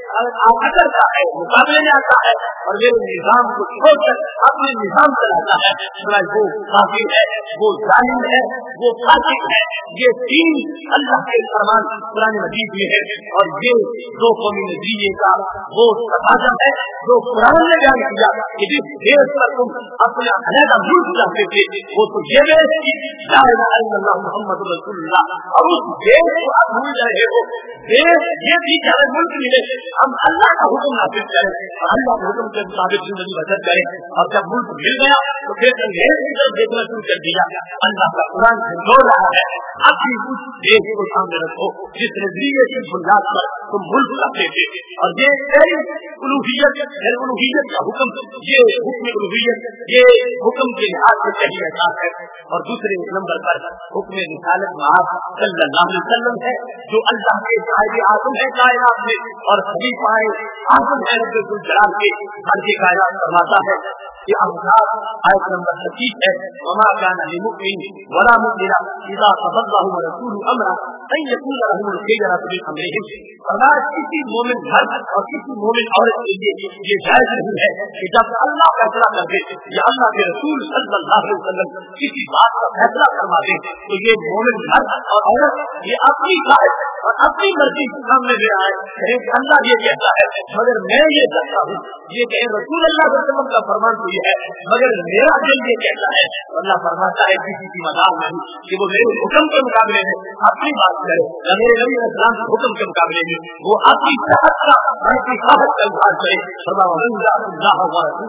کرتا ہے مقابلے میں آتا ہے اور میرے نظام کو چھوڑ کر اپنے نظام چلاتا ہے وہ کافر ہے، وہ ظالم ہے، وہ فاسق ہے. یہ تین اللہ کے فرمان قرآن مجید میں ہے اور یہ دو قومی نظریے کا وہ تقاضا ہے جو قرآن نے بیان کیا کہ جس دیش پر تم اپنا علیحدہ ملک چاہتے تھے وہ تو یہ دیش کی لا الہ الا اللہ محمد رسول اللہ، اور اس دیش کو آپ بھول رہے ہو. دیش یہ بھی کہ ہمیں ملک ملے ہم اللہ کا حکم نافذ کریں اور اللہ کے حکم کے مطابق زندگی بسر کریں. اور جب ملک مل گیا تو پھر انگریز کی طرف دیکھنا شروع کر دیا. اللہ کا قرآن جھنجھوڑ رہا ہے اب بھی اس دیش کو سامنے رکھو جس نظریے کی بنیاد پر تم ملک رکھتے تھے. اور یہ الوہیت کا حکم، یہ حکم الوہیت یہ حکم کے لحاظ سے صحیح احساس ہے. اور دوسرے نمبر پر حکم رسالت محمد صلی اللہ علیہ وسلم ہے جو اللہ کے صاحب اعظم ہے کائنات میں اور خلیفہ اعظم ہے رب الجلال کے ہر کی کائنات فرماتا ہے. یہ احکام آیت نمبر 25 ہے وما كان لمؤمن ولا مؤمنة اذا قضى الله ورسوله امرا ان يكون لهم الخيرة من امرهم. فرمایا کسی مومن مرد اور کسی مومن عورت کے لیے یہ جائز نہیں ہے کہ جب اللہ فیصلہ کر دے یا اللہ کے رسول صلی اللہ علیہ وسلم کسی بات کا فیصلہ فرما دے تو یہ مومن مرد اور عورت یہ اپنی خواہش اور اپنی مرضی کے سامنے لے آئے کہیں کہ اللہ یہ کہتا ہے مگر میں یہ کہتا ہوں، یہ کہ رسول اللہ علیہ وسلم کا فرمان تو یہ ہے مگر میرا دل یہ کہتا ہے. اللہ فرماتا ہے کسی کی مدار نہیں کہ وہ میرے حکم کے مقابلے میں اپنی بات کرے یا میرے نبی علیہ السلام کے حکم کے مقابلے میں وہ اپنی صحت کا اپنی صحت کا اظہار کرے. اللہ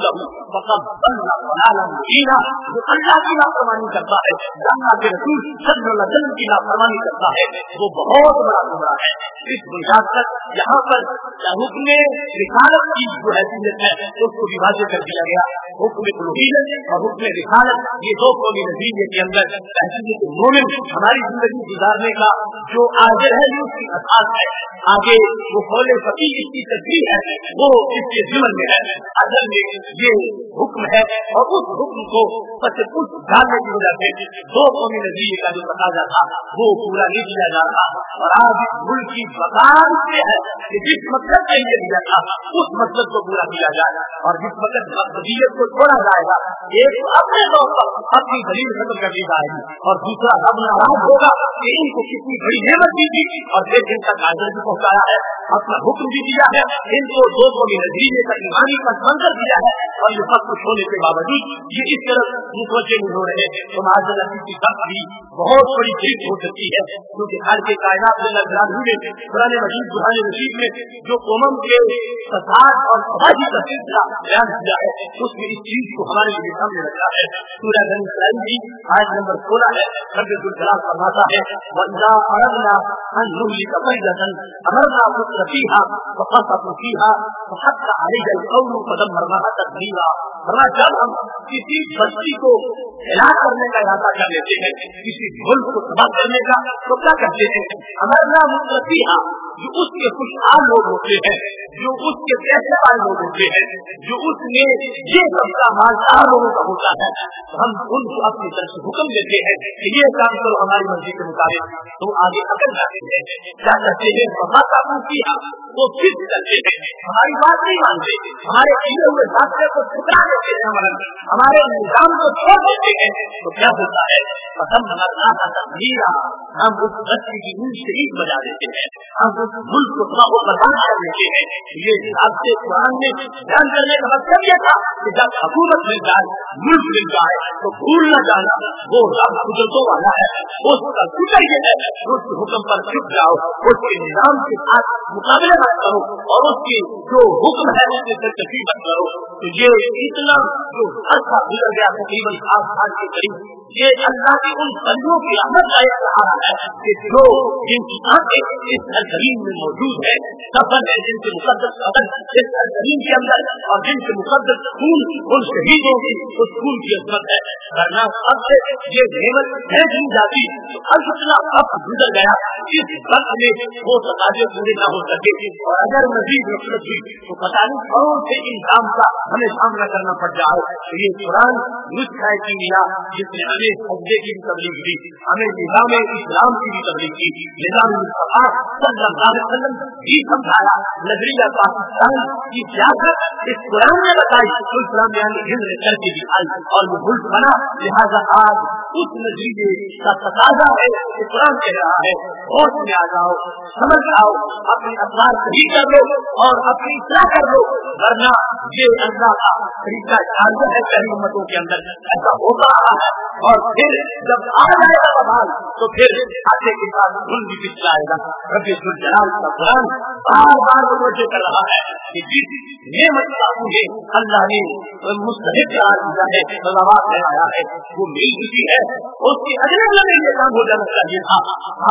جو اللہ کی نافرمانی کرتا ہے اللہ کے رسول صلی اللہ علیہ وسلم کی نافرمانی کرتا ہے وہ بہت بڑا گمراہ ہے. اس بنیاد پر یہاں پر حکم رسالت کی جو حیثیت ہے اس کو بھی واضح کر دیا گیا. حکم الوہیت اور حکم رسالت یہ دو قومی نظریے کے اندر حیثیت مومن ہماری زندگی گزارنے کا جو آخر ہے یہ اس کی اساس ہے. آگے وہ قول فقیہ اس کی تشریح ہے وہ اس کے ضمن میں ہے. اصل میں یہ حکم ہے اور اس حکم کو بس کچھ ڈالنے کی وجہ سے دو قومی نظریے کا جو تقاضا تھا وہ پورا نہیں کیا جا رہا. اور آج ملک کی بقال سے ہے کہ جس مقصد کے لیے دیا تھا اس مقصد کو پورا کیا جائے اور جس مقصد مقصدیت کو چھوڑا جائے گا ایک اپنے طور پر اپنی دلیل ختم کر دی جائے گی اور دوسرا رب ناراض ہوگا کہ ان کو کتنی بڑی نعمت دی تھی اور پھر ان تک حاضر بھی پہنچایا ہے، اپنا حکم بھی دیا ہے، ان کو دو قومی نظریے کا ایمانی کا منظر دیا ہے اور یہ سب کچھ ہونے کے باوجود یہ اس طرح متوجہ نہیں ہو رہے تو معاذ اللہ کی سخت بھی بہت بڑی چیز ہو سکتی ہے. کیونکہ ہر کے کائنات میں قرآن مجید قرآن رشید میں جو قوم کے فساد اور تباہی کا سلسلہ بیان کیا ہے اس میں اس چیز کو ہمارے لیے سامنے رکھا ہے. سورہ بنی اسرائیل کی آیت نمبر 16 ہے. رب الجلال فرماتا ہے وَإِذَا أَرَدْنَا أَن نُهْلِكَ قَرْيَةً أَمَرْنَا مُتْرَفِيهَا فَفَسَقُوا فِيهَا فَحَقَّ عَلَيْهَا الْقَوْلُ فَدَمَّرْنَاهَا تَدْمِيرًا. جب ہم کسی بستی کو ہلاک کرنے کا ارادہ کر لیتے ہیں، کسی ملک کو تباہ کرنے کا تو کیا کرتے ہیں؟ امرنا مترفیہا جو اس کے خوشحال لوگ ہوتے ہیں, جو اس کے پیسے والے لوگ ہوتے ہیں, جو اس میں یہ سب مالدار لوگوں کا ہوتا ہے, ہم ان کو اپنی طرف سے حکم دیتے ہیں کہ یہ کام کرو ہماری مرضی کے مطابق, تو آگے اکڑ جاتے ہیں, کیا کہتے ہیں کا پوچھی وہ پھر کرتے ہیں, ہماری بات نہیں مانتے, ہمارے کیے ہوئے راستے کو ٹھکرا دیتے ہیں, ہمارے نظام کو چھوڑ دیتے ہیں. تو کیا ہوتا ہے, پسند ہم اس بچے کی نیند شریف بجا دیتے ہیں, ہم اس ملک کو تباہ و برباد کر دیتے ہیں. یہ راستے قرآن میں بیان کرنے کا مطلب یہ تھا کہ جب حکومت مل جائے, ملک مل جائے, تو بھول نہ جانا وہ رب قدرتوں والا ہے, اس کا فکر یہ ہے اس کے حکم پر چپ جاؤ, اس کے نظام کے ساتھ مقابلہ نہ کرو, اور اس کی جو حکم ہے اس سے تکلیف مت کرو. تو یہ اتنا جو عرصہ گزر گیا تقریباً 8 سال کے قریب, یہ اللہ کی ان بندوں کی رحمت کا ایک سہارا ہے کہ جو جن کی آنکھیں اس سرزمین میں موجود ہے, سفر ہے جن کے مقدس قدم اس سرزمین کے اندر, اور جن کے مقدس خون ان شہیدوں کی اس خون کی عظمت ہے, ورنہ سب سے یہ نعمت ہے دی جاتی تو اتنا وقت گزر گیا اس وقت میں وہ تقاضے پورے نہ ہو سکے, اور اگر مزید نفرت ہوئی تو پتہ نہیں کون سے انسان کا ہمیں سامنا کرنا پڑ جائے. تو یہ قرآن نسخہ کیمیا جس نے ہمیں سجدے کی بھی تبلیغ دی, ہمیں نظام اسلام کی بھی تبلیغ کی, نظام مصطفیٰ صلی اللہ علیہ وسلم بھی سمجھایا, نظریہ پاکستان کی سیاست اس قرآن نے بتائی, تو اسلام یعنی ہند کر کے دکھائی اور وہ ملک بنا. لہٰذا آج اس نظریے کا تقاضا ہے کہ قرآن کہہ رہا ہے ہوش میں آ جاؤ, سمجھ آؤ, اپنے اخبار صحیح کر لو اور اپنی اصلاح کر لو, ورنہ یہ اللہ کا طریقہ جانتا ہے پہلی امتوں کے اندر ایسا ہوتا رہا ہے. اور پھر جب آ جائے گا سوال تو پھر آگے کے ساتھ دھن بھی پچ جائے گا. رب الجلال کا قرآن بار بار متوجہ کر رہا ہے کہ جس نعمت کا مجھے اللہ نے مستحق قرار دیا ہے, سزاوار ٹھہرایا ہے, وہ مل چکی ہے. اس کی اگلے لمحے یہ کام ہو جانا چاہیے تھا.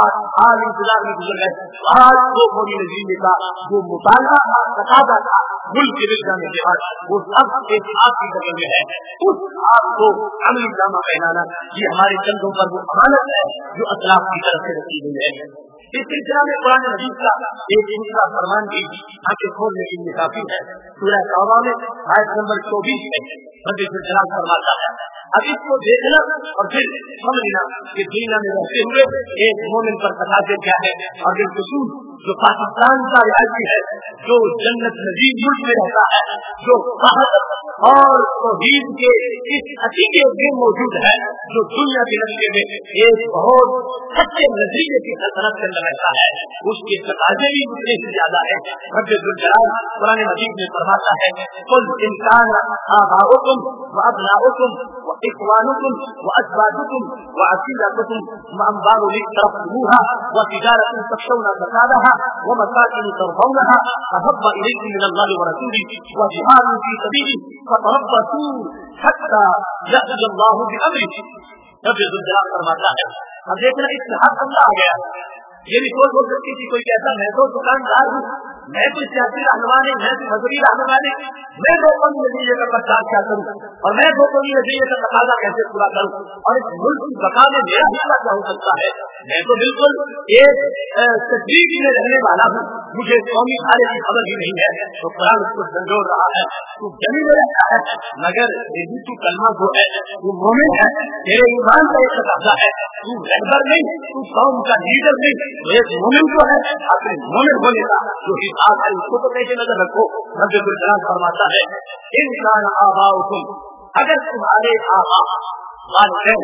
حال انتظار میں گزر گئے. آج وہ موری نظریے کا جو مطالعہ تھا, تقاضا تھا, ملک کے مل جانے کے بعد وہ سب ایک آپ کی جگہ میں ہے. اس آپ کو عملی جامہ پہنانا یہ ہمارے چندوں پر وہ امانت ہے جو اسلاف کی طرف سے رکھی گئی ہے. اس سلسلہ میں قرآن مجید کا ایک دوسرا فرمان بھی آنکھیں کھولنے کے لیے کافی ہے. سورہ توبہ میں آیت نمبر 24 میں رب الجلال فرماتا ہے, اب اس کو دیکھنا اور پھر سمجھنا کہ دنیا میں رہتے ہوئے ایک مومن پر تقاضے کیا ہے, اور بالخصوص جو پاکستان کا رہائشی ہے, جو جنت نظیر ملک میں رہتا ہے, جو وحدت اور توحید کے اس عقیدے میں موجود ہے, جو دنیا کے نقشے میں ایک بہت سچے نظریے کی سلطنت کے اندر رہتا ہے, اس کے تقاضے بھی اتنے سے زیادہ ہے. رب الجلال قرآن مجید میں فرماتا ہے, قل ان کان آباؤکم وابناؤکم واخوانکم وازواجکم وعشیرتکم واموال اقترفتموها وتجارة تخشون كسادها ومساكن ترضونها أحب إليكم من الله ورسوله وجهاد في سبيله فتربصوا حتى يأتي الله بأمره. رب الجلال فرماتا ہے, اب دیکھنا اتحاد اللہ آ گیا. یہ بھی سوچ ہو سکتی تھی کوئی کہتا میں تو دکاندار ہوں, میں تو سیاسی رہنما نہیں, میں تو مذہبی رہنما نہیں, میں دو قومی نظریے کا پرچار کیا کروں اور میں دو قومی نظریے کا تقاضا کیسے پورا کروں, اور اس ملک کی بقا میں میرا حصہ کیا ہو سکتا ہے. میں تو بالکل ایک تجویز میں رہنے والا ہوں, مجھے قومی حالے کی خبر ہی نہیں ہے. تو قرآن اس کو جھنجھوڑ رہا ہے, تو جمی میں رہتا ہے مگر تو کلمہ کو ہے, تو مومن ہے, تیرے ایمان کا ایک تقاضا ہے, تو رہبر نہیں, تو قوم کا لیڈر نہیں, ایک مومن کو ہے, اپنے مومن ہونے کا جو حساب ہے اس کو تو کیسے نظر رکھو. رب الجلال فرماتا ہے, ان کان آباؤکم, اگر تمہارے آبا والدین,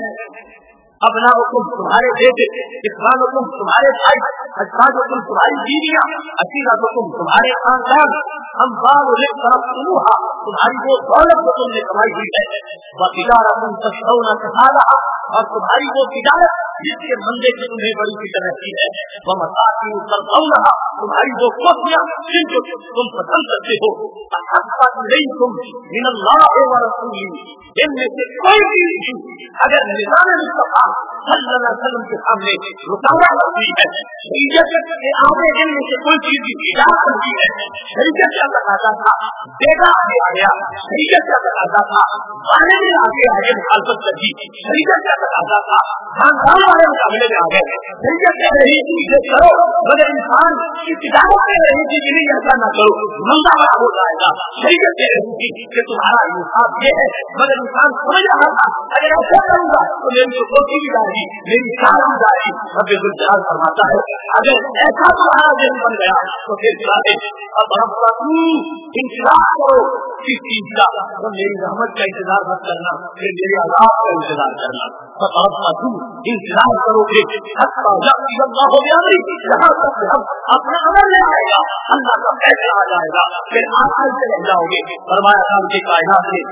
ابناؤکم تمہارے بیٹے, اخوانکم تمہارے بھائی, ازواجکم تمہاری بیویاں, عشیرتکم تمہارے خاندان, اموال اقترفتموها تمہاری وہ دولت جو تم نے کمائی ہوئی ہے, وتجارة تخشون کسادها اور تمہاری وہ تجارت جس کے بندے کی تمہیں بڑی فکر رہتی ہے, ومساکن ترضونها تمہاری وہ کوٹیاں جن کو تم پسند کرتے ہو, احب الیکم من اللہ ورسولہ, ان میں سے کوئی بھی اگر نظام مصطفیٰ صلی اللہ علیہ وسلم کے سامنے رکاوٹ ہوتی ہے. شریعت کے آگے علم سے کوئی چیز کی اجازت نہیں ہے. شریعت کا تقاضا تھا بیگا آگے آ گیا, شریعت کا تقاضا تھا والے میں آگے آگے مخالفت کر دی, شریعت کا تقاضا تھا خاندان والے مقابلے میں آ گئے. شریعت کہہ رہی تھی اسے کرو, مگر انسان کی تجارت کہہ رہی تھی کہ نہیں ایسا نہ کرو, مندہ بڑا ہو جائے گا. شریعت کہہ رہی تھی کہ تمہارا انصاف یہ ہے, مگر انسان سمجھ رہا تھا اگر ایسا کروں گا تو میری سوچی بھی جائے گی, میری چار بھی جائے گی. رب الجلال فرماتا ہے اگر ایسا تمہارا ذہن بن گیا تو پھر اب انتظار کرو کس چیز کا, تو میری رحمت کا انتظار مت کرنا, پھر میرے عذاب کا انتظار کرنا. انتظار کرو گے اللہ ہو گیا جہاں تک ہم اپنا عمل لے آئے گا, اللہ کا فیصلہ آ جائے گا, پھر آسان سے رہ جاؤ گے. فرمایا تھا کہ کائنات سے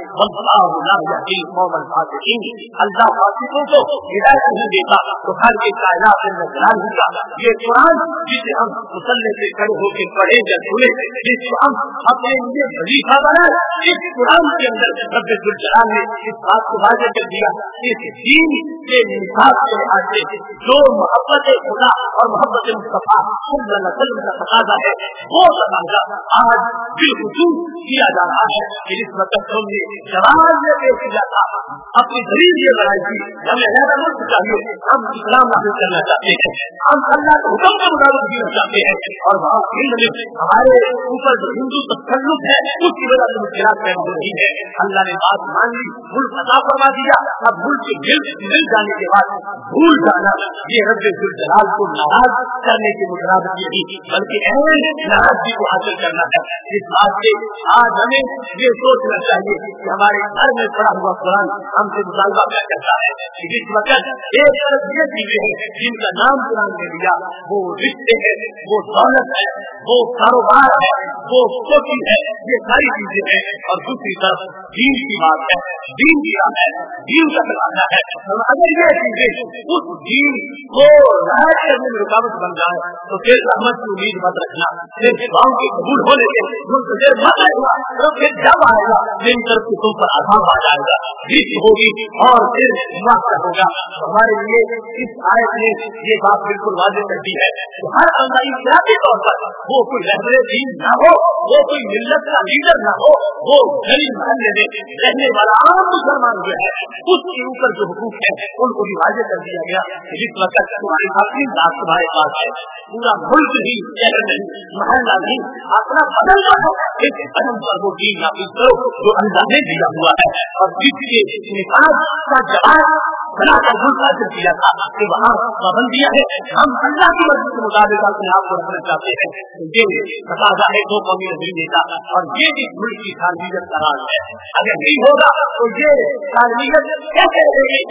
اللہ فاسقوں کو ہدایت نہیں دیتا تو ہر کے کائنات سے نظران ہوگا. یہ قرآن جسے ہم مسلح سے کھڑے ہو کے پڑھے یا سنے, جس کو ہم اپنے لیے وظیفہ بنائے, اس قرآن کے اندر رب الجلال نے اس بات کو واضح کر دیا کہ اس دین کے انصاف کے لحاظ سے جو محبت خدا اور محبت مصطفیٰ صلی اللہ علیہ وسلم کا تقاضا ہے وہ تقاضا آج بالخصوص کیا جا رہا ہے. کہ اس وقت ہم نے جواب یہ پیش کیا تھا, اپنی دلیل یہ بنائی تھی ہمیں ایسا ملک چاہیے, ہم اسلام حاصل کرنا چاہتے ہیں, ہم اللہ کے حکم کے مطابق جینا چاہتے ہیں, اور وہاں فیلڈ میں ہمارے اوپر جو ہندو تسلط ہے اس کی وجہ سے مشکلات پیدا ہو رہی ہے. اللہ نے بات مان لی, ملک عطا فرما دیا, اب ملک کے مل جانے کے بعد بھول جانا یہ رب الجلال کو ناراض کرنے کی مطابق نہیں بلکہ اہم ناراضگی کو حاصل کرنا ہے. اس بات سے آج ہمیں یہ سوچنا چاہیے کہ ہمارے گھر میں پڑا ہوا قرآن ہم سے مطالبہ کیا کرتا ہے. اس وقت ایک طرف یہ چیزیں ہیں جن کا نام قرآن نے دیا, وہ رشتے ہیں, وہ دولت ہے, وہ کاروبار ہے, وہ کوٹی ہے, یہ ساری چیزیں ہیں. اور دوسری طرف دین کی بات ہے, دین کی بات ہے, دین کا تقاضا ہے. اگر یہ چیزیں اس دین کو رائے کرنے میں رکاوٹ بن جائے تو پھر رحمت کی امید مت رکھنا, پھر دعاؤں کے قبول ہونے کے منتظر مت رہنا, تو پھر جب آئے گا میری طرف سے تم پر عذاب آ جائے گا, رزق ہوگی اور پھر واقع ہوگا. ہمارے لیے اس آیت نے یہ بات بالکل واضح کر دی ہے کہ ہر بندہ ذاتی طور پر وہ کوئی رہبر دین نہ ہو, وہ کوئی ملت کا لیڈر نہ ہو, وہ غریب محلے میں رہنے والا عام مسلمان جو ہے اس کے اوپر جو حقوق ہے ان کو بھی واضح کر دیا گیا. جس وقت تمہاری اپنی ذات تمہارے پاس ہے, پورا ملک ہی شہر نہیں محلہ نہیں اپنا بدل رہا ہے, اس بدن پر وہ دین نافذ کرو جو اللہ نے دیا ہوا ہے. اور جس کے نفاذ کا جواب بنا کر ملک حاصل کیا تھا کہ وہاں پابندیاں ہیں, ہم اللہ کی مرضی کے مطابق اپنے آپ کو رکھنا چاہتے ہیں, یہ تقاضا ہے دو قومی نظریے کا, اور یہ بھی ملک کی سالمیت کا راز ہے. اگر نہیں ہوگا تو یہ سالمیت کیسے رہے گی؟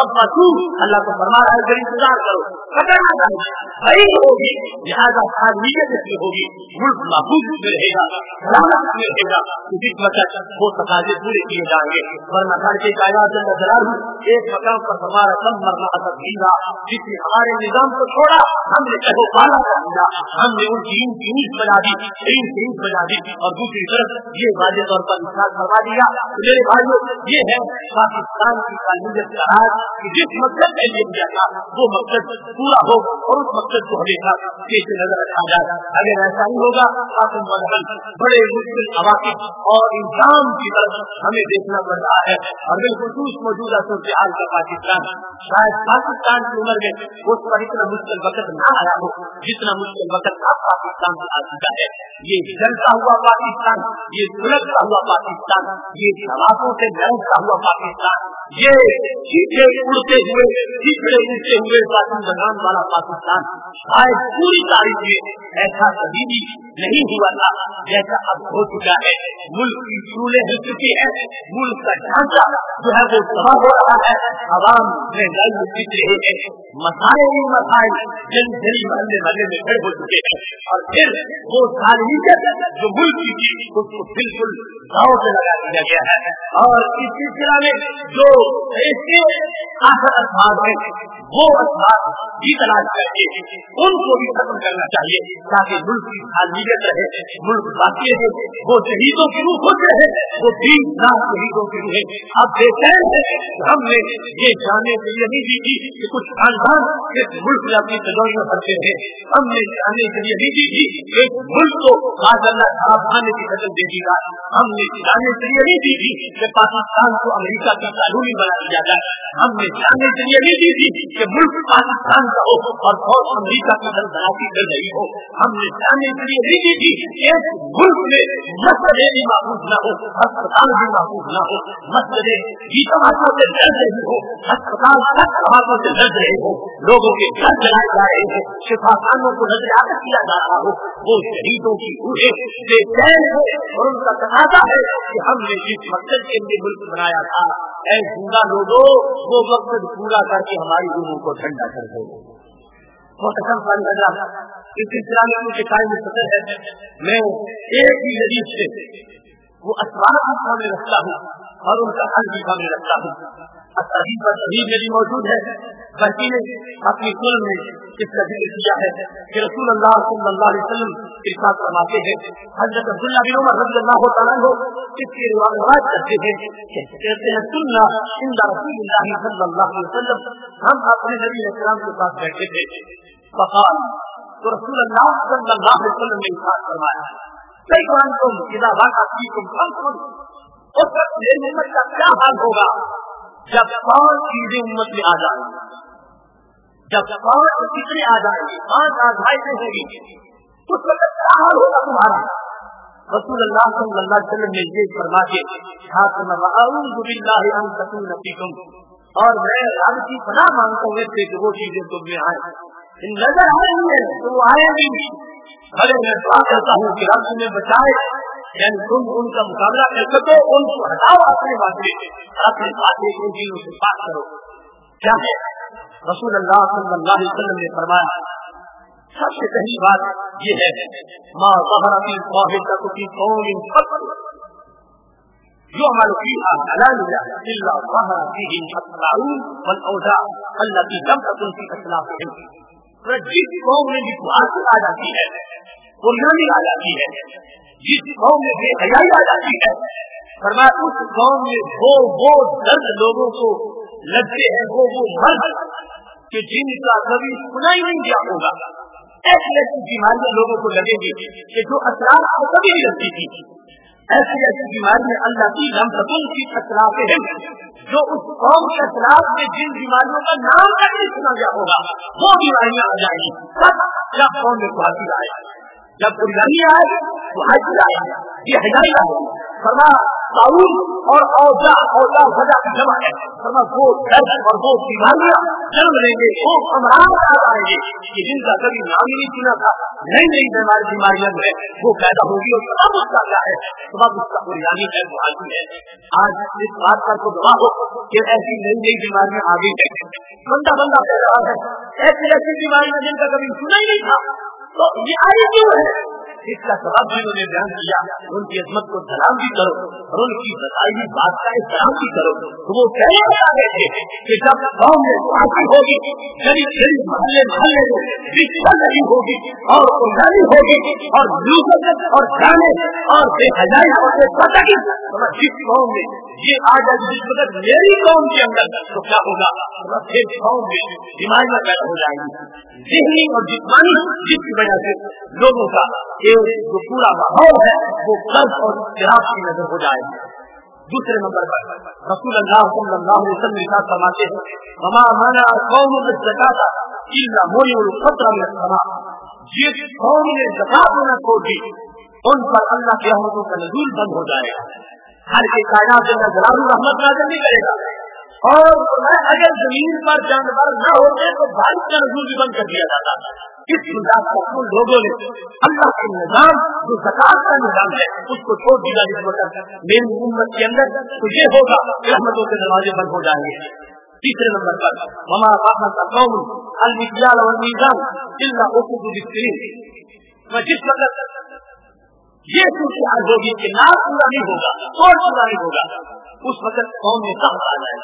اللہ کو فرما رہا ہے کہ انتظار کرو, پکڑنا چاہیے صحیح ہوگی, لہٰذا سالمیت اس میں ہوگی, ملک محفوظ میں رہے گا, سلامت میں رہے گا. جس وقت وہ تقاضے پورے کیے جائیں گے, ورنہ گھر کے کائنات میں نظر ایک مقام پر ہمارا کم مرنا تبدیلا, جس نے ہمارے نظام کو چھوڑا ہم نے کہو پالا کر دیا, ہم نے ان کی اینٹ بنا دی, اینٹ بنا دی, اور دوسری طرف یہ واضح طور پر مثال کروا دیا. میرے بھائیوں, یہ ہے پاکستان کی سالمیت کا راز کہ جس مقصد کے لیے دیا تھا وہ مقصد پورا ہو اور اس مقصد کو ہمیشہ پیش نظر رکھا جائے. اگر ایسا نہیں ہوگا بڑے مشکل عواقب اور انجام کی طرف ہمیں دیکھنا پڑ رہا ہے. اور بالخصوص موجودہ صورتحال کا پاکستان, شاید پاکستان کی عمر میں اس پر اتنا مشکل وقت نہ آیا ہو جتنا مشکل وقت اب پاکستان میں آ چکا ہے. یہ جلتا ہوا پاکستان, یہ سلگتا ہوا پاکستان, یہ سوابوں سے لڑتا ہوا پاکستان, یہ چیٹے اڑتے ہوئے چیچڑے اڑتے ہوئے بنان والا پاکستان شاید پوری تاریخ میں ایسا کبھی بھی نہیں ہوا تھا جیسا اب ہو چکا ہے. ملک کی چولہے ہل چکی ہے, ملک کا ڈھانچہ جو ہے وہ تباہ ہو رہا ہے, عوام میں جل دکھ رہے ہیں, مسائل جن جلی محلے محلے میں کھڑے ہو چکے ہیں. اور پھر وہ سالمیت جو ملک کی تھی اس کو بالکل داؤ سے لگا دیا گیا ہے. اور اس سلسلہ میں جو ایسے آخر اسباب ہے وہ اسباب بھی تلاش کر کے ان کو بھی ختم کرنا چاہیے تاکہ ملک کی حالیت رہے، ملک باقی رہے، وہ شہیدوں کی روح ہوتے ہیں، وہ 20 لاکھ شہیدوں کی روح ہے۔ اب دیکھتے ہیں ہم نے یہ جانے کے لیے نہیں دی تھی کہ کچھ خاندان اس ملک میں اپنی تجویز کرتے ہیں، ہم نے جانے کے لیے نہیں دی تھی کہ ملک کو آج اللہ صاحب خانے کی قدر دے دی گا، ہم نے جانے کے لیے نہیں دی تھی کہ پاکستان کو امریکہ کا قانونی بنا دیا جائے، ہم نے جانے کے لیے نہیں دی تھی کہ ملک پاکستان کا ہو اور فوج امریکہ کی سربراہی کر رہی ہو، ہم نے جانے کے لیے نہیں دی تھی کہ ملک میں مسئلے بھی محفوظ نہ ہو، اسپتال بھی محفوظ نہ ہو، مسئلے کی تماشوں سے ڈر رہی ہو، اسپتال تک تماشوں سے ڈر رہے ہو، لوگوں کے گھر جلائے جا رہے ہیں، شفا خانوں کو نظر کیا جا رہا ہو، وہ شہیدوں کی روحیں بے چین ہے اور ان کا تقاضا ہے کہ ہم نے جس مقصد کے لیے ملک بنایا تھا، اے زندہ لوگوں وہ مقصد پورا کر کے ہماری روحوں کو ٹھنڈا کر دو۔ محترم خان حضرات، اس سلسلہ میں مجھے قائم صدر ہے، میں ایک ہی حدیث سے وہ اسباب بھی سامنے رکھتا ہوں اور ان کا حل بھی سامنے رکھتا ہوں۔ الترغیب والترہیب میں بھی موجود ہے، بلکہ نے اپنی سنن میں اس کا ذکر کیا ہے کہ رسول اللہ صلی اللہ علیہ وسلم ارشاد فرماتے ہیں، حضرت عبداللہ بن عمر رضی اللہ تعالیٰ عنہ اس کی روایت کرتے ہیں کہ کہتے ہیں سننا عند رسول اللہ صلی اللہ علیہ وسلم، ہم اپنے نبی علیہ السلام کے پاس بیٹھے تھے، فقال تو رسول اللہ صلی اللہ علیہ وسلم نے ارشاد فرمایا کیفان تم اذا واقع فیکم خمس، اس وقت میری امت کا کیا حال ہوگا جب 5 چیزیں امت میں آ جائیں، جب 5 چیزیں آ جائیں گی، 5 آزمائشیں ہوں گی، اس وقت کیا حال ہوگا تمہارا؟ رسول اللہ صلی اللہ علیہ وسلم نے یہ فرما کے اعوذ باللہ ان تکون فیکم، اور میں رب کی پناہ مانگتا ہوں کہ وہ چیزیں تم میں آئیں، نظر آئیں گے تو وہ آئیں گی، بھلے میں دعا کرتا ہوں کہ رب تمہیں بچائے، یعنی تم ان کا مقابلہ کر سکو، ان کو ہٹاؤ اپنے باتیں، اپنے باتیں ان چیزوں سے پاک کرو۔ کیا ہے؟ رسول اللہ صلی اللہ علیہ وسلم نے فرمایا سب سے پہلی بات یہ ہے ما ظہر فی الفاحشۃ فی قوم قط يعمل فيها علانية إلا ظهر فيهم الطاعون والأوجاع التي لم تكن في أسلافهم۔ جس قوم میں بھی معاشی آ جاتی ہے، غلامی آ جاتی ہے، جس قوم میں بے حیائی آ جاتی ہے، فرمایا اس قوم میں وہ درد لوگوں کو لگتے ہیں، وہ مرض کہ جن کا کبھی سنا ہی نہیں دیا ہوگا، ایسی ایسی بیماریاں لوگوں کو لگیں گی کہ جو اثرات کو کبھی نہیں لگتی تھی، ایسی ایسی بیماریاں اللہ کی لم تکن فی اسلافہم، جو اس قوم کے اثرات میں جن بیماریوں کا نام کا نہیں سنا گیا ہوگا وہ بیماریاں آ جائیں گی۔ جب قوم میں بھاگی آئے، جب غلامی آئے تو حج آئے، یہ حجائی آئے، فرمایا طاعون اور اوجاع وجہ کی جمع ہے، فرمایا وہ درد اور وہ بیماریاں جنم لیں گے، وہ امراض آئیں گے کہ جن کا کبھی نام ہی نہیں سنا تھا، نئی نئی بیماریاں میں وہ پیدا ہوگی، اور سب اس کا کیا ہے، سبب اس کا غلامی ہے، بھاگی ہے۔ آج اس بات پر تو گواہ ہو کہ ایسی نئی نئی بیماریاں آ گئی ہیں، بندہ پیدا ہے، ایسی ایسی بیماریاں جن کا کبھی سنا ہی نہیں تھا، تو یہ آئی کیوں ہے؟ اس کا سبب بھی انہوں نے بیان کیا، ان کی عظمت کو سلام بھی کرو اور ان کی بتائی بات کا احترام بھی کرو۔ تو وہ کہنے لگا تھے کہ جب قوم میں معاشی ہوگی، غریب محلے میں بچھڑ نہیں ہوگی اور غلامی ہوگی اور لوگت اور جانے اور بے حیائی سے پتہ جس قوم میں یہ آ جائے، جس وقت میری قوم کے اندر تو کیا ہوگا؟ پھر قوم میں بیماریاں پیدا ہو جائیں گی، ذہنی اور جسمانی، جس کی وجہ سے لوگوں کا جو پورا ماحول ہے وہ قرض اور اضطراب کی نظر ہو جائے گا۔ دوسرے نمبر پر رسول اللہ صلی اللہ علیہ وسلم ارشاد فرماتے ہیں وما منع قوم الزکاۃ الا منع القطر من السماء، جس قوم نے زکات نہ چھوڑ دی ان پر اللہ کی رحمتوں کا نزول بند ہو جائے گا، ہر کے کائنات میں ضرور رحمت نازل نہیں کرے گا، اور اگر زمین پر جانور نہ ہوتے تو بارش کا نزول بھی بند کر دیا جاتا۔ اس مزاج پر لوگوں نے اللہ کے نظام جو زکات کا نظام ہے اس کو چھوڑ دیا، جس وقت میری امت کے اندر تو یہ ہوگا رحمتوں کے دروازے بند ہو جائیں گے۔ تیسرے نمبر پر وما فاقت قوم المکیال والمیزان الا اخذوا بالسنین، جس وقت یہ صورتحال ہوگی کہ ناپ پورا نہیں ہوگا، توڑ پورا نہیں ہوگا، اس وقت قوم میں قحط آ جائے گا،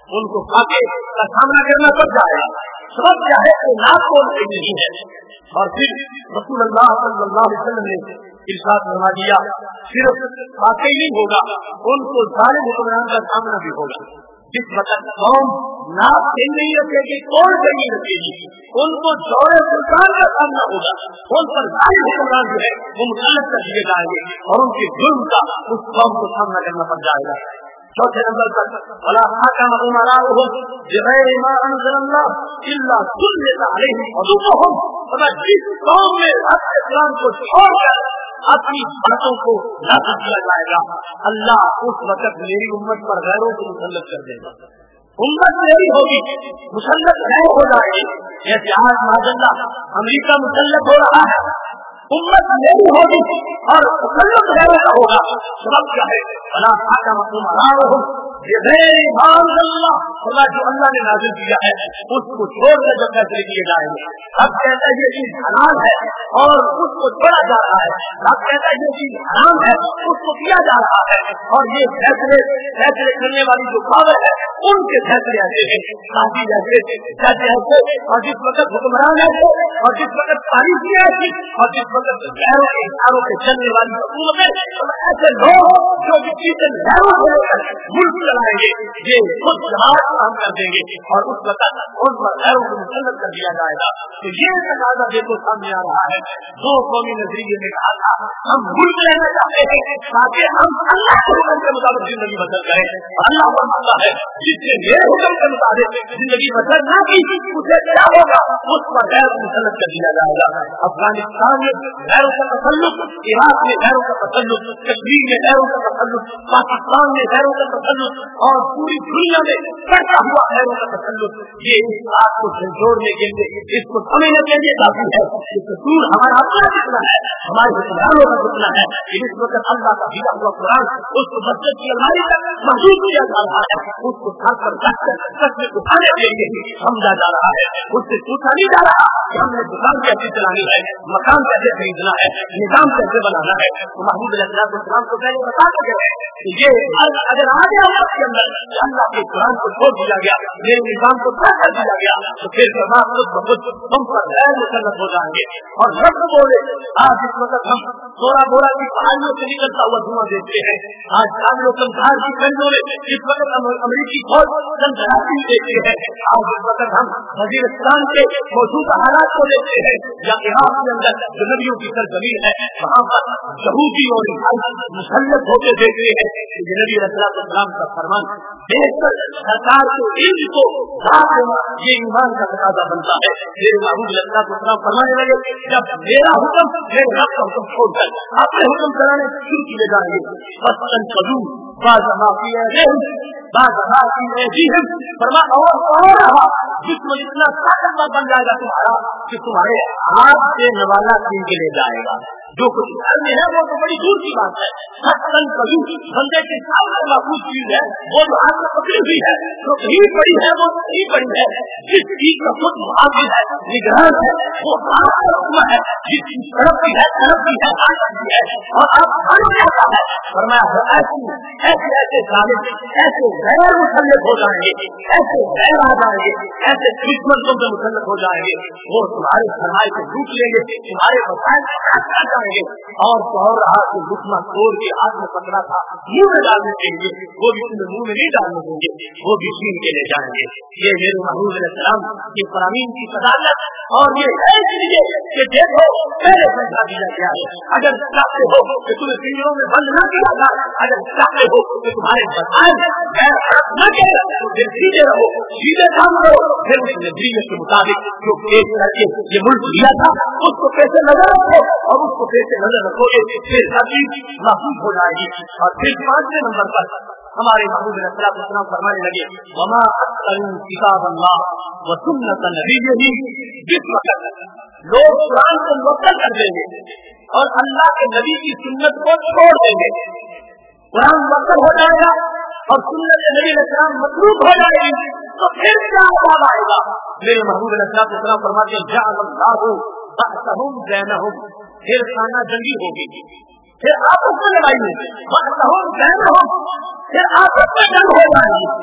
ان को फाके का सामना करना पड़ जाएगा। सबब क्या है कि नाक को नहीं है। और फिर रसूल अल्लाह सल्लल्लाहु अलैहि वसल्लम ने इरशाद फरमा दिया, सिर्फ फाके ही होगा, उनको जालिम हुक्मरान का सामना भी होगा। जिस वक्त कौम नाक से नहीं रखेगी, कौन से नहीं रखेगी, उनको दौरे सरकार का सामना होगा। उन पर जालिम हुक्मरान जो है वो मुसल्लत कर दिए जाएंगे और उनके जुल्म का उस कौम को सामना करना पड़ जाएगा। चौथे नंबर पर वला हाकम उमराहुम बिगैर मा अंज़लल्लाह इल्ला सुल्लित अलैहिम अदुव्वुहुम। और जिस कौम में हक इस्लाम को छोड़कर अपनी बातों को लाद दिया जाएगा, अल्लाह उस वक्त मेरी उम्मत पर गैरों को मुसल्लत कर देगा। उम्मत मेरी होगी, मुसल्लत गैर हो जाएगी। जैसे आज माज़अल्लाह अमेरिका मुसल्लत हो रहा है, उम्मत मेरी होगी और मुसल्लत गैरों का होगा। सबब क्या है? वला हाकम उमराहुम बिगैर मा अंज़लल्लाह। जो अल्लाह ने नाज़िल किया है उसको छोड़कर जो फैसले किए जाएंगे। अब कहता है ये चीज हलाल है और उसको छोड़ा जा रहा है, अब कहता है ये चीज हराम है उसको किया जा रहा है। और ये फैसले करने वाली जो पावर है उनके फैसले ऐसे हैं, काजी जैसे जज ऐसे, और जिस वक्त हुक्मरान ऐसे, और जिस वक्त तारीखी ऐसी, और जिस वक्त गैरों के इशारों के चलने वाली हुकूमतें, ऐसे लोग जो चीजें गैरों को लेकर मुल्क चलाएंगे, ये खुद जमात काम कर देंगे और उस वक्त उन पर गैरों को मुसल्लत कर दिया जाएगा। तो ये तकाजा देखो सामने आ रहा है। दो कौमी नजरिए में कहा था हम मुल्क लेना चाहते हैं ताकि हम अल्लाह के हुक्म के मुताबिक जिंदगी बसर करें। अल्लाह फरमाता है जिसने मेरे हुक्म के मुताबिक जिंदगी बसर ना की उसे क्या होगा, उस पर गैर मुसल्लत कर दिया जाएगा। अफगानिस्तान में गैरों का तसल्लुत, इराक में गैरों का तसल्लुत, कश्मीर में गैरों का तसल्लुत, पाकिस्तान में गैरों का तसल्लुत और पूरी दुनिया में बढ़ता हुआ गैरों का तसल्लुत, ये इस बात को झंझोड़ने के लिए, इसको समझने के लिए काफी है कि कसूर हमारा अपना कितना है, हमारे हुक्मरानों का कितना है। इस वक्त अल्लाह का दिया हुआ कुरान उसको मस्जिद की अलमारी तक महसूस किया जा रहा है, उसको सर पर रखकर में उठाने के लिए समझा जा रहा है। उससे पूछा नहीं जा रहा कि हमने दुकान कैसे चलानी है, मकान कैसे खरीदना है, निजाम कैसे बनाना है। तो महमूद अलैहिस्सलाम को पहले बता चुके हैं कि ये अगर आ गया आपके अंदर अल्लाह के कुरान को छोड़ दिया गया, मेरे निजाम को तर्क कर दिया गया, तो फिर हम पर गैर मुसल्लत हो जाएंगे। और रब बोले आज इस वक्त हम सोरा बोरा की पहाड़ियों से निकलता हुआ धुआं देखते हैं। आज लोग कंधार की खंडों में इस वक्त अमरीकी फौज देखते हैं। आज इस वक्त हम वजीरिस्तान के मौजूदा हालात को देखते हैं, या इराक के अंदर जो नबियों की सरजमीन है वहाँ पर यहूदी और ईसाई मुसल्लत होते देखते हैं। ये नबी अलैहिस्सलाम का फरमान देखकर सरकार के इल्म को साथ देना ये ईमान का तकाजा बनता है। मेरे महबूब अलैहिस्सलाम फरमाने लगे जब मेरा हुक्म मेरे रब का हुक्म छोड़कर अपने हुक्म चलाने शुरू किए जाएंगे, बस कदू जिसमें इतना ताकतवर बन जाएगा तुम्हारा कि तुम्हारे हाथ से नवाला छीन के ले जाएगा। जो कुछ घर में है वो तो बड़ी दूर की बात है, बंदे के सामने महफूज चीज है वो जो हाथ में पकड़ी हुई है, जो कहीं पड़ी है वो कहीं पड़ी है, जिस चीज का खुद मुहाफिज है, निगरान है, वो हाथ का हुक्म है, जिस चीज तरफ भी है हाथ भी है। और आप खाने आता है फरमाया ऐसे ऐसे जालिम ऐसे गैर मुसल्लत हो जाएंगे, ऐसे गैर आ जाएंगे, ऐसे दुश्मन तुम पे मुसल्लत हो जाएंगे, वो तुम्हारे फरमाए को लूट लेंगे, तुम्हारे बताए जाएंगे। और रहा कि लुकमा तोड़ के हाथ में पकड़ा था मुंह में डालने के लिए, वो भी तुम्हें मुंह में नहीं डालने देंगे, वो भी छीन के ले जाएंगे। ये मेरे महबूब अलैहिस्सलाम की फरामीन की सदाकत और ये है इसलिए कि देखो पहले फैसला दिया गया है, अगर चाहते हो कि तुम्हें पिंजरों में बंद न किया जाए, अगर चाहते हो कि तुम्हारे बताए न करे तो फिर सीधे रहो, सीधे काम करो, फिर उस नजरिए के मुताबिक जो पेश करके ये मुल्क लिया था उसको कैसे नजर रखो और उसको कैसे नजर रखोगे फिर हकीक महफूज हो जाएगी। और फिर 5वें नंबर पर हमारे महबूब अलैहिस्सलाम फरमाने लगे वमा अक्सरू किताब अल्लाह व सुन्नत नबीही। जिस वक्त लोग कुरान को मुअत्तल कर देंगे और अल्लाह के नबी की सुन्नत को छोड़ देंगे, कुरान मुअत्तल हो जाएगा और सुन्नत नबी अलैहिस्सलाम मतरूक हो जाएगी, तो फिर क्या अज़ाब आएगा। मेरे महबूब अलैहिस्सलाम फरमाते हैं जअलल्लाहु बअसहुम बैनहुम, फिर खाना जंगी होगी, फिर आपस में लड़ाई होगी, बअसहुम बैनहुम, फिर आपस में जंग हो जाएगी।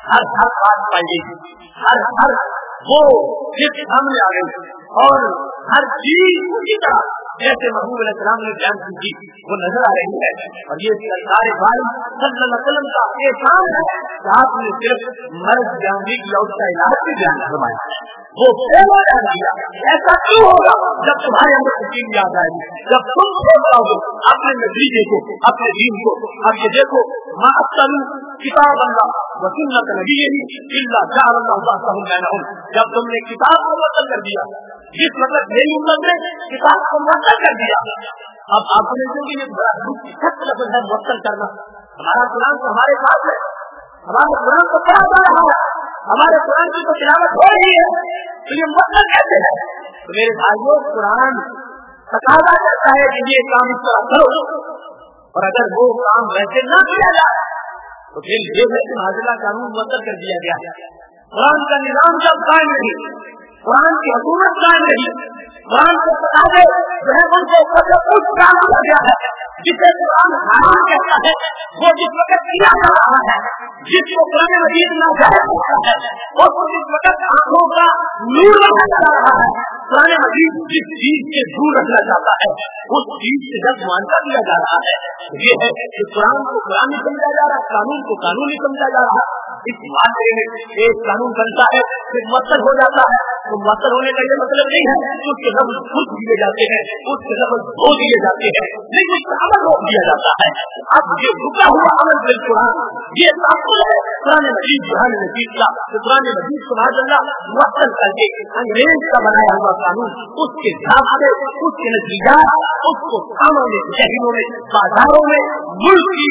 हर बात पाई गई, हर वो जिस सामने आ गई और हर चीज उसी तरह जैसे महबूब अलैहिस्सलाम ने बयान की वो नजर आ रही है। और ये सरकार भाई सल्लल्लाहु अलैहि वसल्लम का एहसान है कि आपने सिर्फ मर्द जानने की और उसका इलाज भी बयान करवाया है। वो पहला ध्यान दिया, ऐसा क्यों होगा जब तुम्हारे अंदर यकीन याद आएगी, जब तुम सोच पाओगे अपने नतीजे को, अपने दीन को। अब ये देखो मां अक्सर किताब अल्लाह व सुन्नत नबीही इल्ला जअलल्लाहु बैनहुम, जब तुमने किताब को मुअत्तल कर दिया, जिस मतलब मेरी उम्मत ने किताब को मुअत्तल कर दिया। अब आपने जो ये बड़ा सख्त लफ्ज़ है मुअत्तल करना, हमारा कुरान तो हमारे पास है, हमारा कुरान तो पढ़ा जा रहा है, हमारे कुरान की तो तिलावत हो रही है, तो ये मुअत्तल कैसे है? तो मेरे भाइयों कुरान तकाज़ा करता है कि ये काम इस तरह करो, और अगर वो काम वैसे न किया जाए तो फिर ये है कि नाज़िला कानून मुअत्तल कर दिया गया। कुरान का निजाम जब कायम नहीं, कुरान की हुकूमत कायम नहीं, कुरान को तकाज़े जो है उनको कुछ काम किया गया है जिसे कुरान हराम कहता है, वो जिस वक्त किया जा रहा है, जिसको कुरान मजीद नाजायज कहता है, और जिस वक्त आंखों का नूर रखा जा रहा है, कुरान मजीद जिस चीज से दूर रखना चाहता है उस चीज से जब मानता दिया जा रहा है, ये है कि कुरान को कुरान ही समझा जा रहा है, कानून को कानून ही समझा जा रहा है। इस मामले में एक कानून बनता है फिर मुअत्तल हो जाता है, तो मुअत्तल होने का ये मतलब नहीं है कि उसके लफ्ज़ खुद दिए जाते हैं, उसके लफ्ज़ धो दिए जाते हैं, लेकिन उसका अमल रोक दिया जाता है। अब ये रुका हुआ अमल बिल कुरान ये ताक़ुल है कुरान मजीद कुरान मजीद का, तो कुरान मजीद सुभान मुअत्तल करके अंग्रेज का बनाया हुआ कानून उसके हिसाब से उसके नतीजात उसको थानों में, शहरों में, बाजारों में, मुल्क की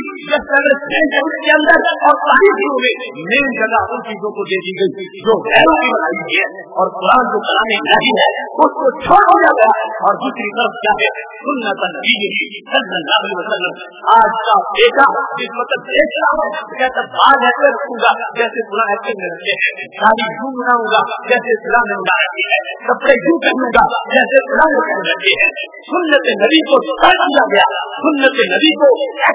के अंदर और सारी चीजों में मेन जगह उन चीजों को दे दी गई जो गैरों की बनाई गई है, और कुरान जो कलामे नहीं है उसको छोड़ दिया गया। और दूसरी तरफ क्या है सुन्नत नबी सल्लल्लाहु अलैहि वसल्लम। आज का बेटा जिस वक्त देख रहा है कहता बाल ऐसे रखूंगा जैसे पुराना ऐसे में रखे हैं, शादी यूं बनाऊंगा जैसे इस्लाम में बना रखी है, कपड़े यूं पहनूंगा जैसे इस्लाम में पहन रखे हैं। सुन्नत नबी को छोड़ दिया गया, सुन्नत नबी को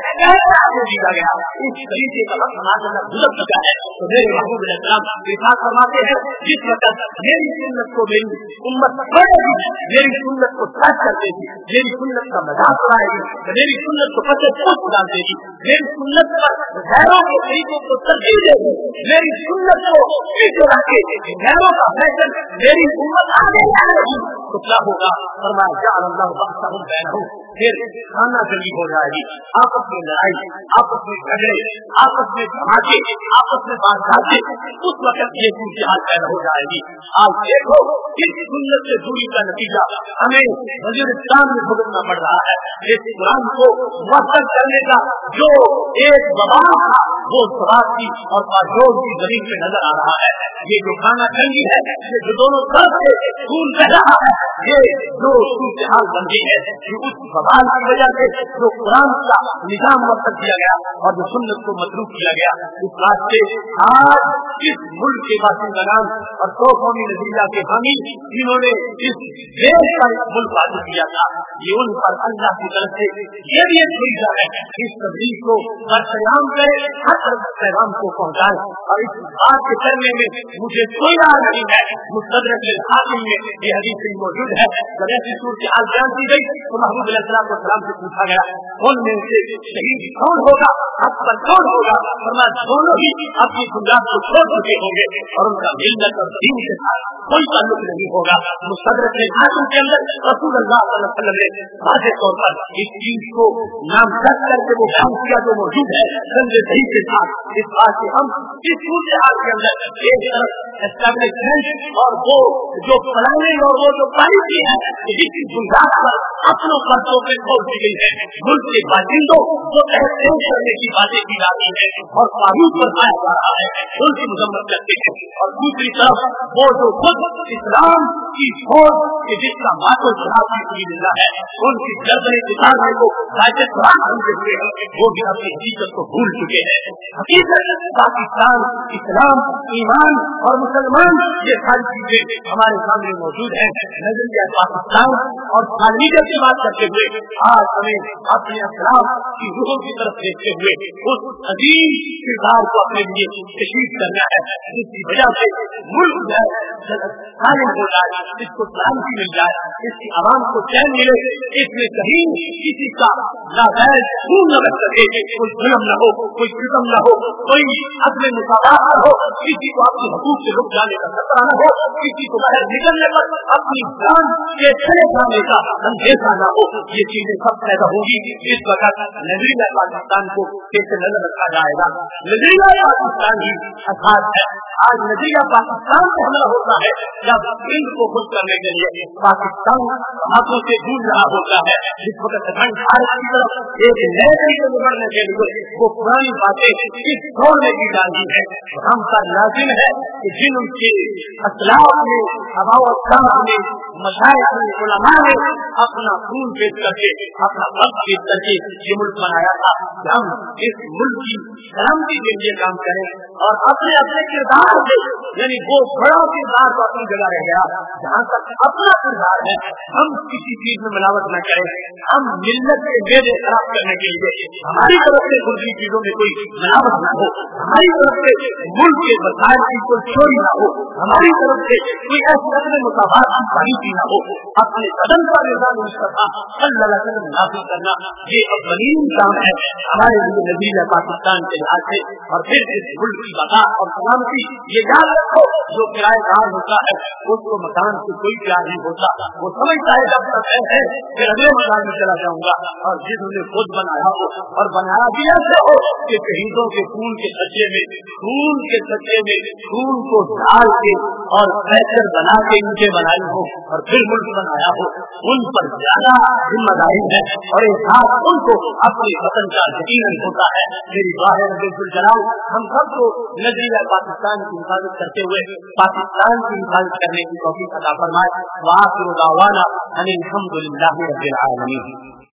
दिया गया। इस तरीके का हमारा गुजर चुका है। तो मेरे महबूब अलैहिस्सलाम इरशाद फरमाते हैं जिस वक्त मेरी सुन्नत को मेरी उम्मत पढ़ेगी, मेरी सुन्नत को सच कर देगी, मेरी सुन्नत का मजाक उड़ाएगी, मेरी सुन्नत को पते पोस्ट डाल देगी, मेरी सुन्नत पर गैरों के तरीकों को तरजीह देगी, मेरी सुन्नत को पीछे रखे गैरों का फैशन मेरी उम्मत आगे जाएगी, तो क्या होगा? फरमाया जअलल्लाहु बअसहुम बैनहुम, फिर खाना जंगी हो जाएगी, आपस में लड़ाई, आपस में झगड़े, आपस में धमाके, आपस में बातचीत, उस वक्त ये दूसरी हाल पैदा हो जाएगी। आप देखो इस सुन्नत से दूरी का नतीजा हमें वज़ीरिस्तान में भुगतना पड़ रहा है। इस कुरान को मुअत्तल करने का जो एक दबाव था वो सवाब की और बाजोर की जमीन पे नजर आ रहा है। ये जो खाना जंगी है, ये जो दोनों तरफ से खून बह रहा है, ये जो सूरत हाल बन गई है, ये उस बवाल की वजह से जो कुरान का निजाम मुअत्तल किया गया और जो सुन्नत को मतरूक किया गया। इस बात से आज इस मुल्क के बासिंदागान और सौ कौमी नतीजा के हामी जिन्होंने इस देश का मुल्क हासिल किया था, ये उन पर अल्लाह की तरफ से ये भी एक फरीज़ा है इस तबलीग को बरकरार करे, हर तरफ पैगाम को पहुँचाए। और इस बात के करने में मुझे कोई राय नहीं है, मुस्तदरक हाकिम में ये हदीस मौजूद है। जब ऐसी सूरत हाल बयान की गई तो महबूब अलैहिस्सलाम से पूछा गया कौन में से शहीद कौन होगा, हक पर कौन होगा? फरमाया दोनों ही अपनी बुनियाद को छोड़ चुके होंगे और उनका मिल्लत और दीन के साथ कोई ताल्लुक नहीं होगा। मुस्तदरक हाकिम के अंदर रसूलुल्लाह सल्लल्लाहु अलैहि वसल्लम ने वाज़ेह तौर पर इस चीज को नामजद करके वो बयान किया जो मौजूद है संजय सही के साथ। इस बात से हम इस सूरत हाल के अंदर एक तरफ एस्टैब्लिशमेंट और वो जो प्लानिंग और वो जो पॉलिसी है जिसकी बुनियाद पर अपनों खर्चों पे खोल दी गई है, मुल्क के बाशिंदों को तहसीन करने की बातें की जाती है और कानून पर आया जा रहा है, उनकी मजम्मत करते हैं। और दूसरी तरफ वो जो खुद इस्लाम की सोच कि जिसका मातुल शराब की सबीलिल्लाह है, उनकी गर्दनें उतारने को साजिश समझते हुए वो भी अपनी हकीकत को भूल चुके हैं। हकीकत पाकिस्तान, इस्लाम, ईमान और मुसलमान, ये सारी चीजें हमारे सामने मौजूद है। नजरिया पाकिस्तान और खालिदियत की बात करते हुए आज हमें अपने अखलाक की रूहों की तरफ देखते हुए उस अजीम किरदार को अपने लिए तशरीफ करना है, जिसकी वजह से मुल्क जो है कायम हो जाए, इसको सलामती मिल जाए, इसकी आवाम को चैन मिले, इसमें कहीं किसी का नाजायज खून न बच सके, कोई जुल्म न हो, कोई सितम न हो, कोई अदम मुसावात न हो, किसी को अपने हकूक से रुक जाने का खतरा न हो, किसी को बाहर निकलने पर अपनी जान के चले जाने का अंदेशा न हो। ये चीजें सब पैदा होगी। इस वक्त नजरिया पाकिस्तान को कैसे नजर रखा जाएगा? नजरिया पाकिस्तान ही असाध है। आज नजरिया पाकिस्तान से हमला होता है जब हिंद को खुश करने के लिए पाकिस्तान हाथों से दूर रहा होता है। जिस वक्त अखंड भारत की तरफ एक नए तरीके से बढ़ने के लिए वो पुरानी बातें इस दौर में की जाती है। हम का लाजिम है कि जिन उनके असलाफ ने, हवाओं ने, मशाइख ने, उलमा ने अपना खून पेश करके, अपना वक्त पेश करके ये मुल्क बनाया था, कि हम इस मुल्क की सलामती के लिए काम करें और अपने अपने किरदार से, यानी वो बड़ा किरदार तो अपनी जगह रह गया, जहाँ तक अपना किरदार है हम किसी चीज में मिलावट न करें। हम मिल्लत के मेरे खराब करने के लिए हमारी तरफ से दूसरी चीजों में कोई मिलावट न हो, हमारी तरफ से मुल्क के वसाइल की कोई चोरी न हो, हमारी तरफ से कोई ऐसे मुसावात की पॉलिसी न हो। अपने बदन का निजाम मुस्तफा सल्लल्लाहु अलैहि वसल्लम नाफिज करना ये अव्वलीन काम है हमारे लिए नजरिया पाकिस्तान के लिहाज से। और फिर इस मुल्क की बका और सलामती ये याद रखो, जो किराएदार होता है उसको मकान से कोई प्यार नहीं होता, वो समझता है जब तक है फिर अगले मकान में चला जाऊंगा। और जिन्होंने खुद बनाया हो और बनाया भी ऐसे हो कि शहीदों के खून के सच्चे में खून को डाल के और बेहतर बना के इनके बनाई हो और फिर मुल्क बनाया हो, उन पर ज्यादा जिम्मेदारी है और एक हाथ उनको अपने वतन का यकीन होता है। मेरी दुआ है रब्बुल जलाल हम सबको नजरिया पाकिस्तान की हिफाजत करते हुए पाकिस्तान की हिफाजत करने की तौफीक अता फरमाए। व आखिरु दावाना अनिल हम्दुलिल्लाहि रब्बिल आलमीन।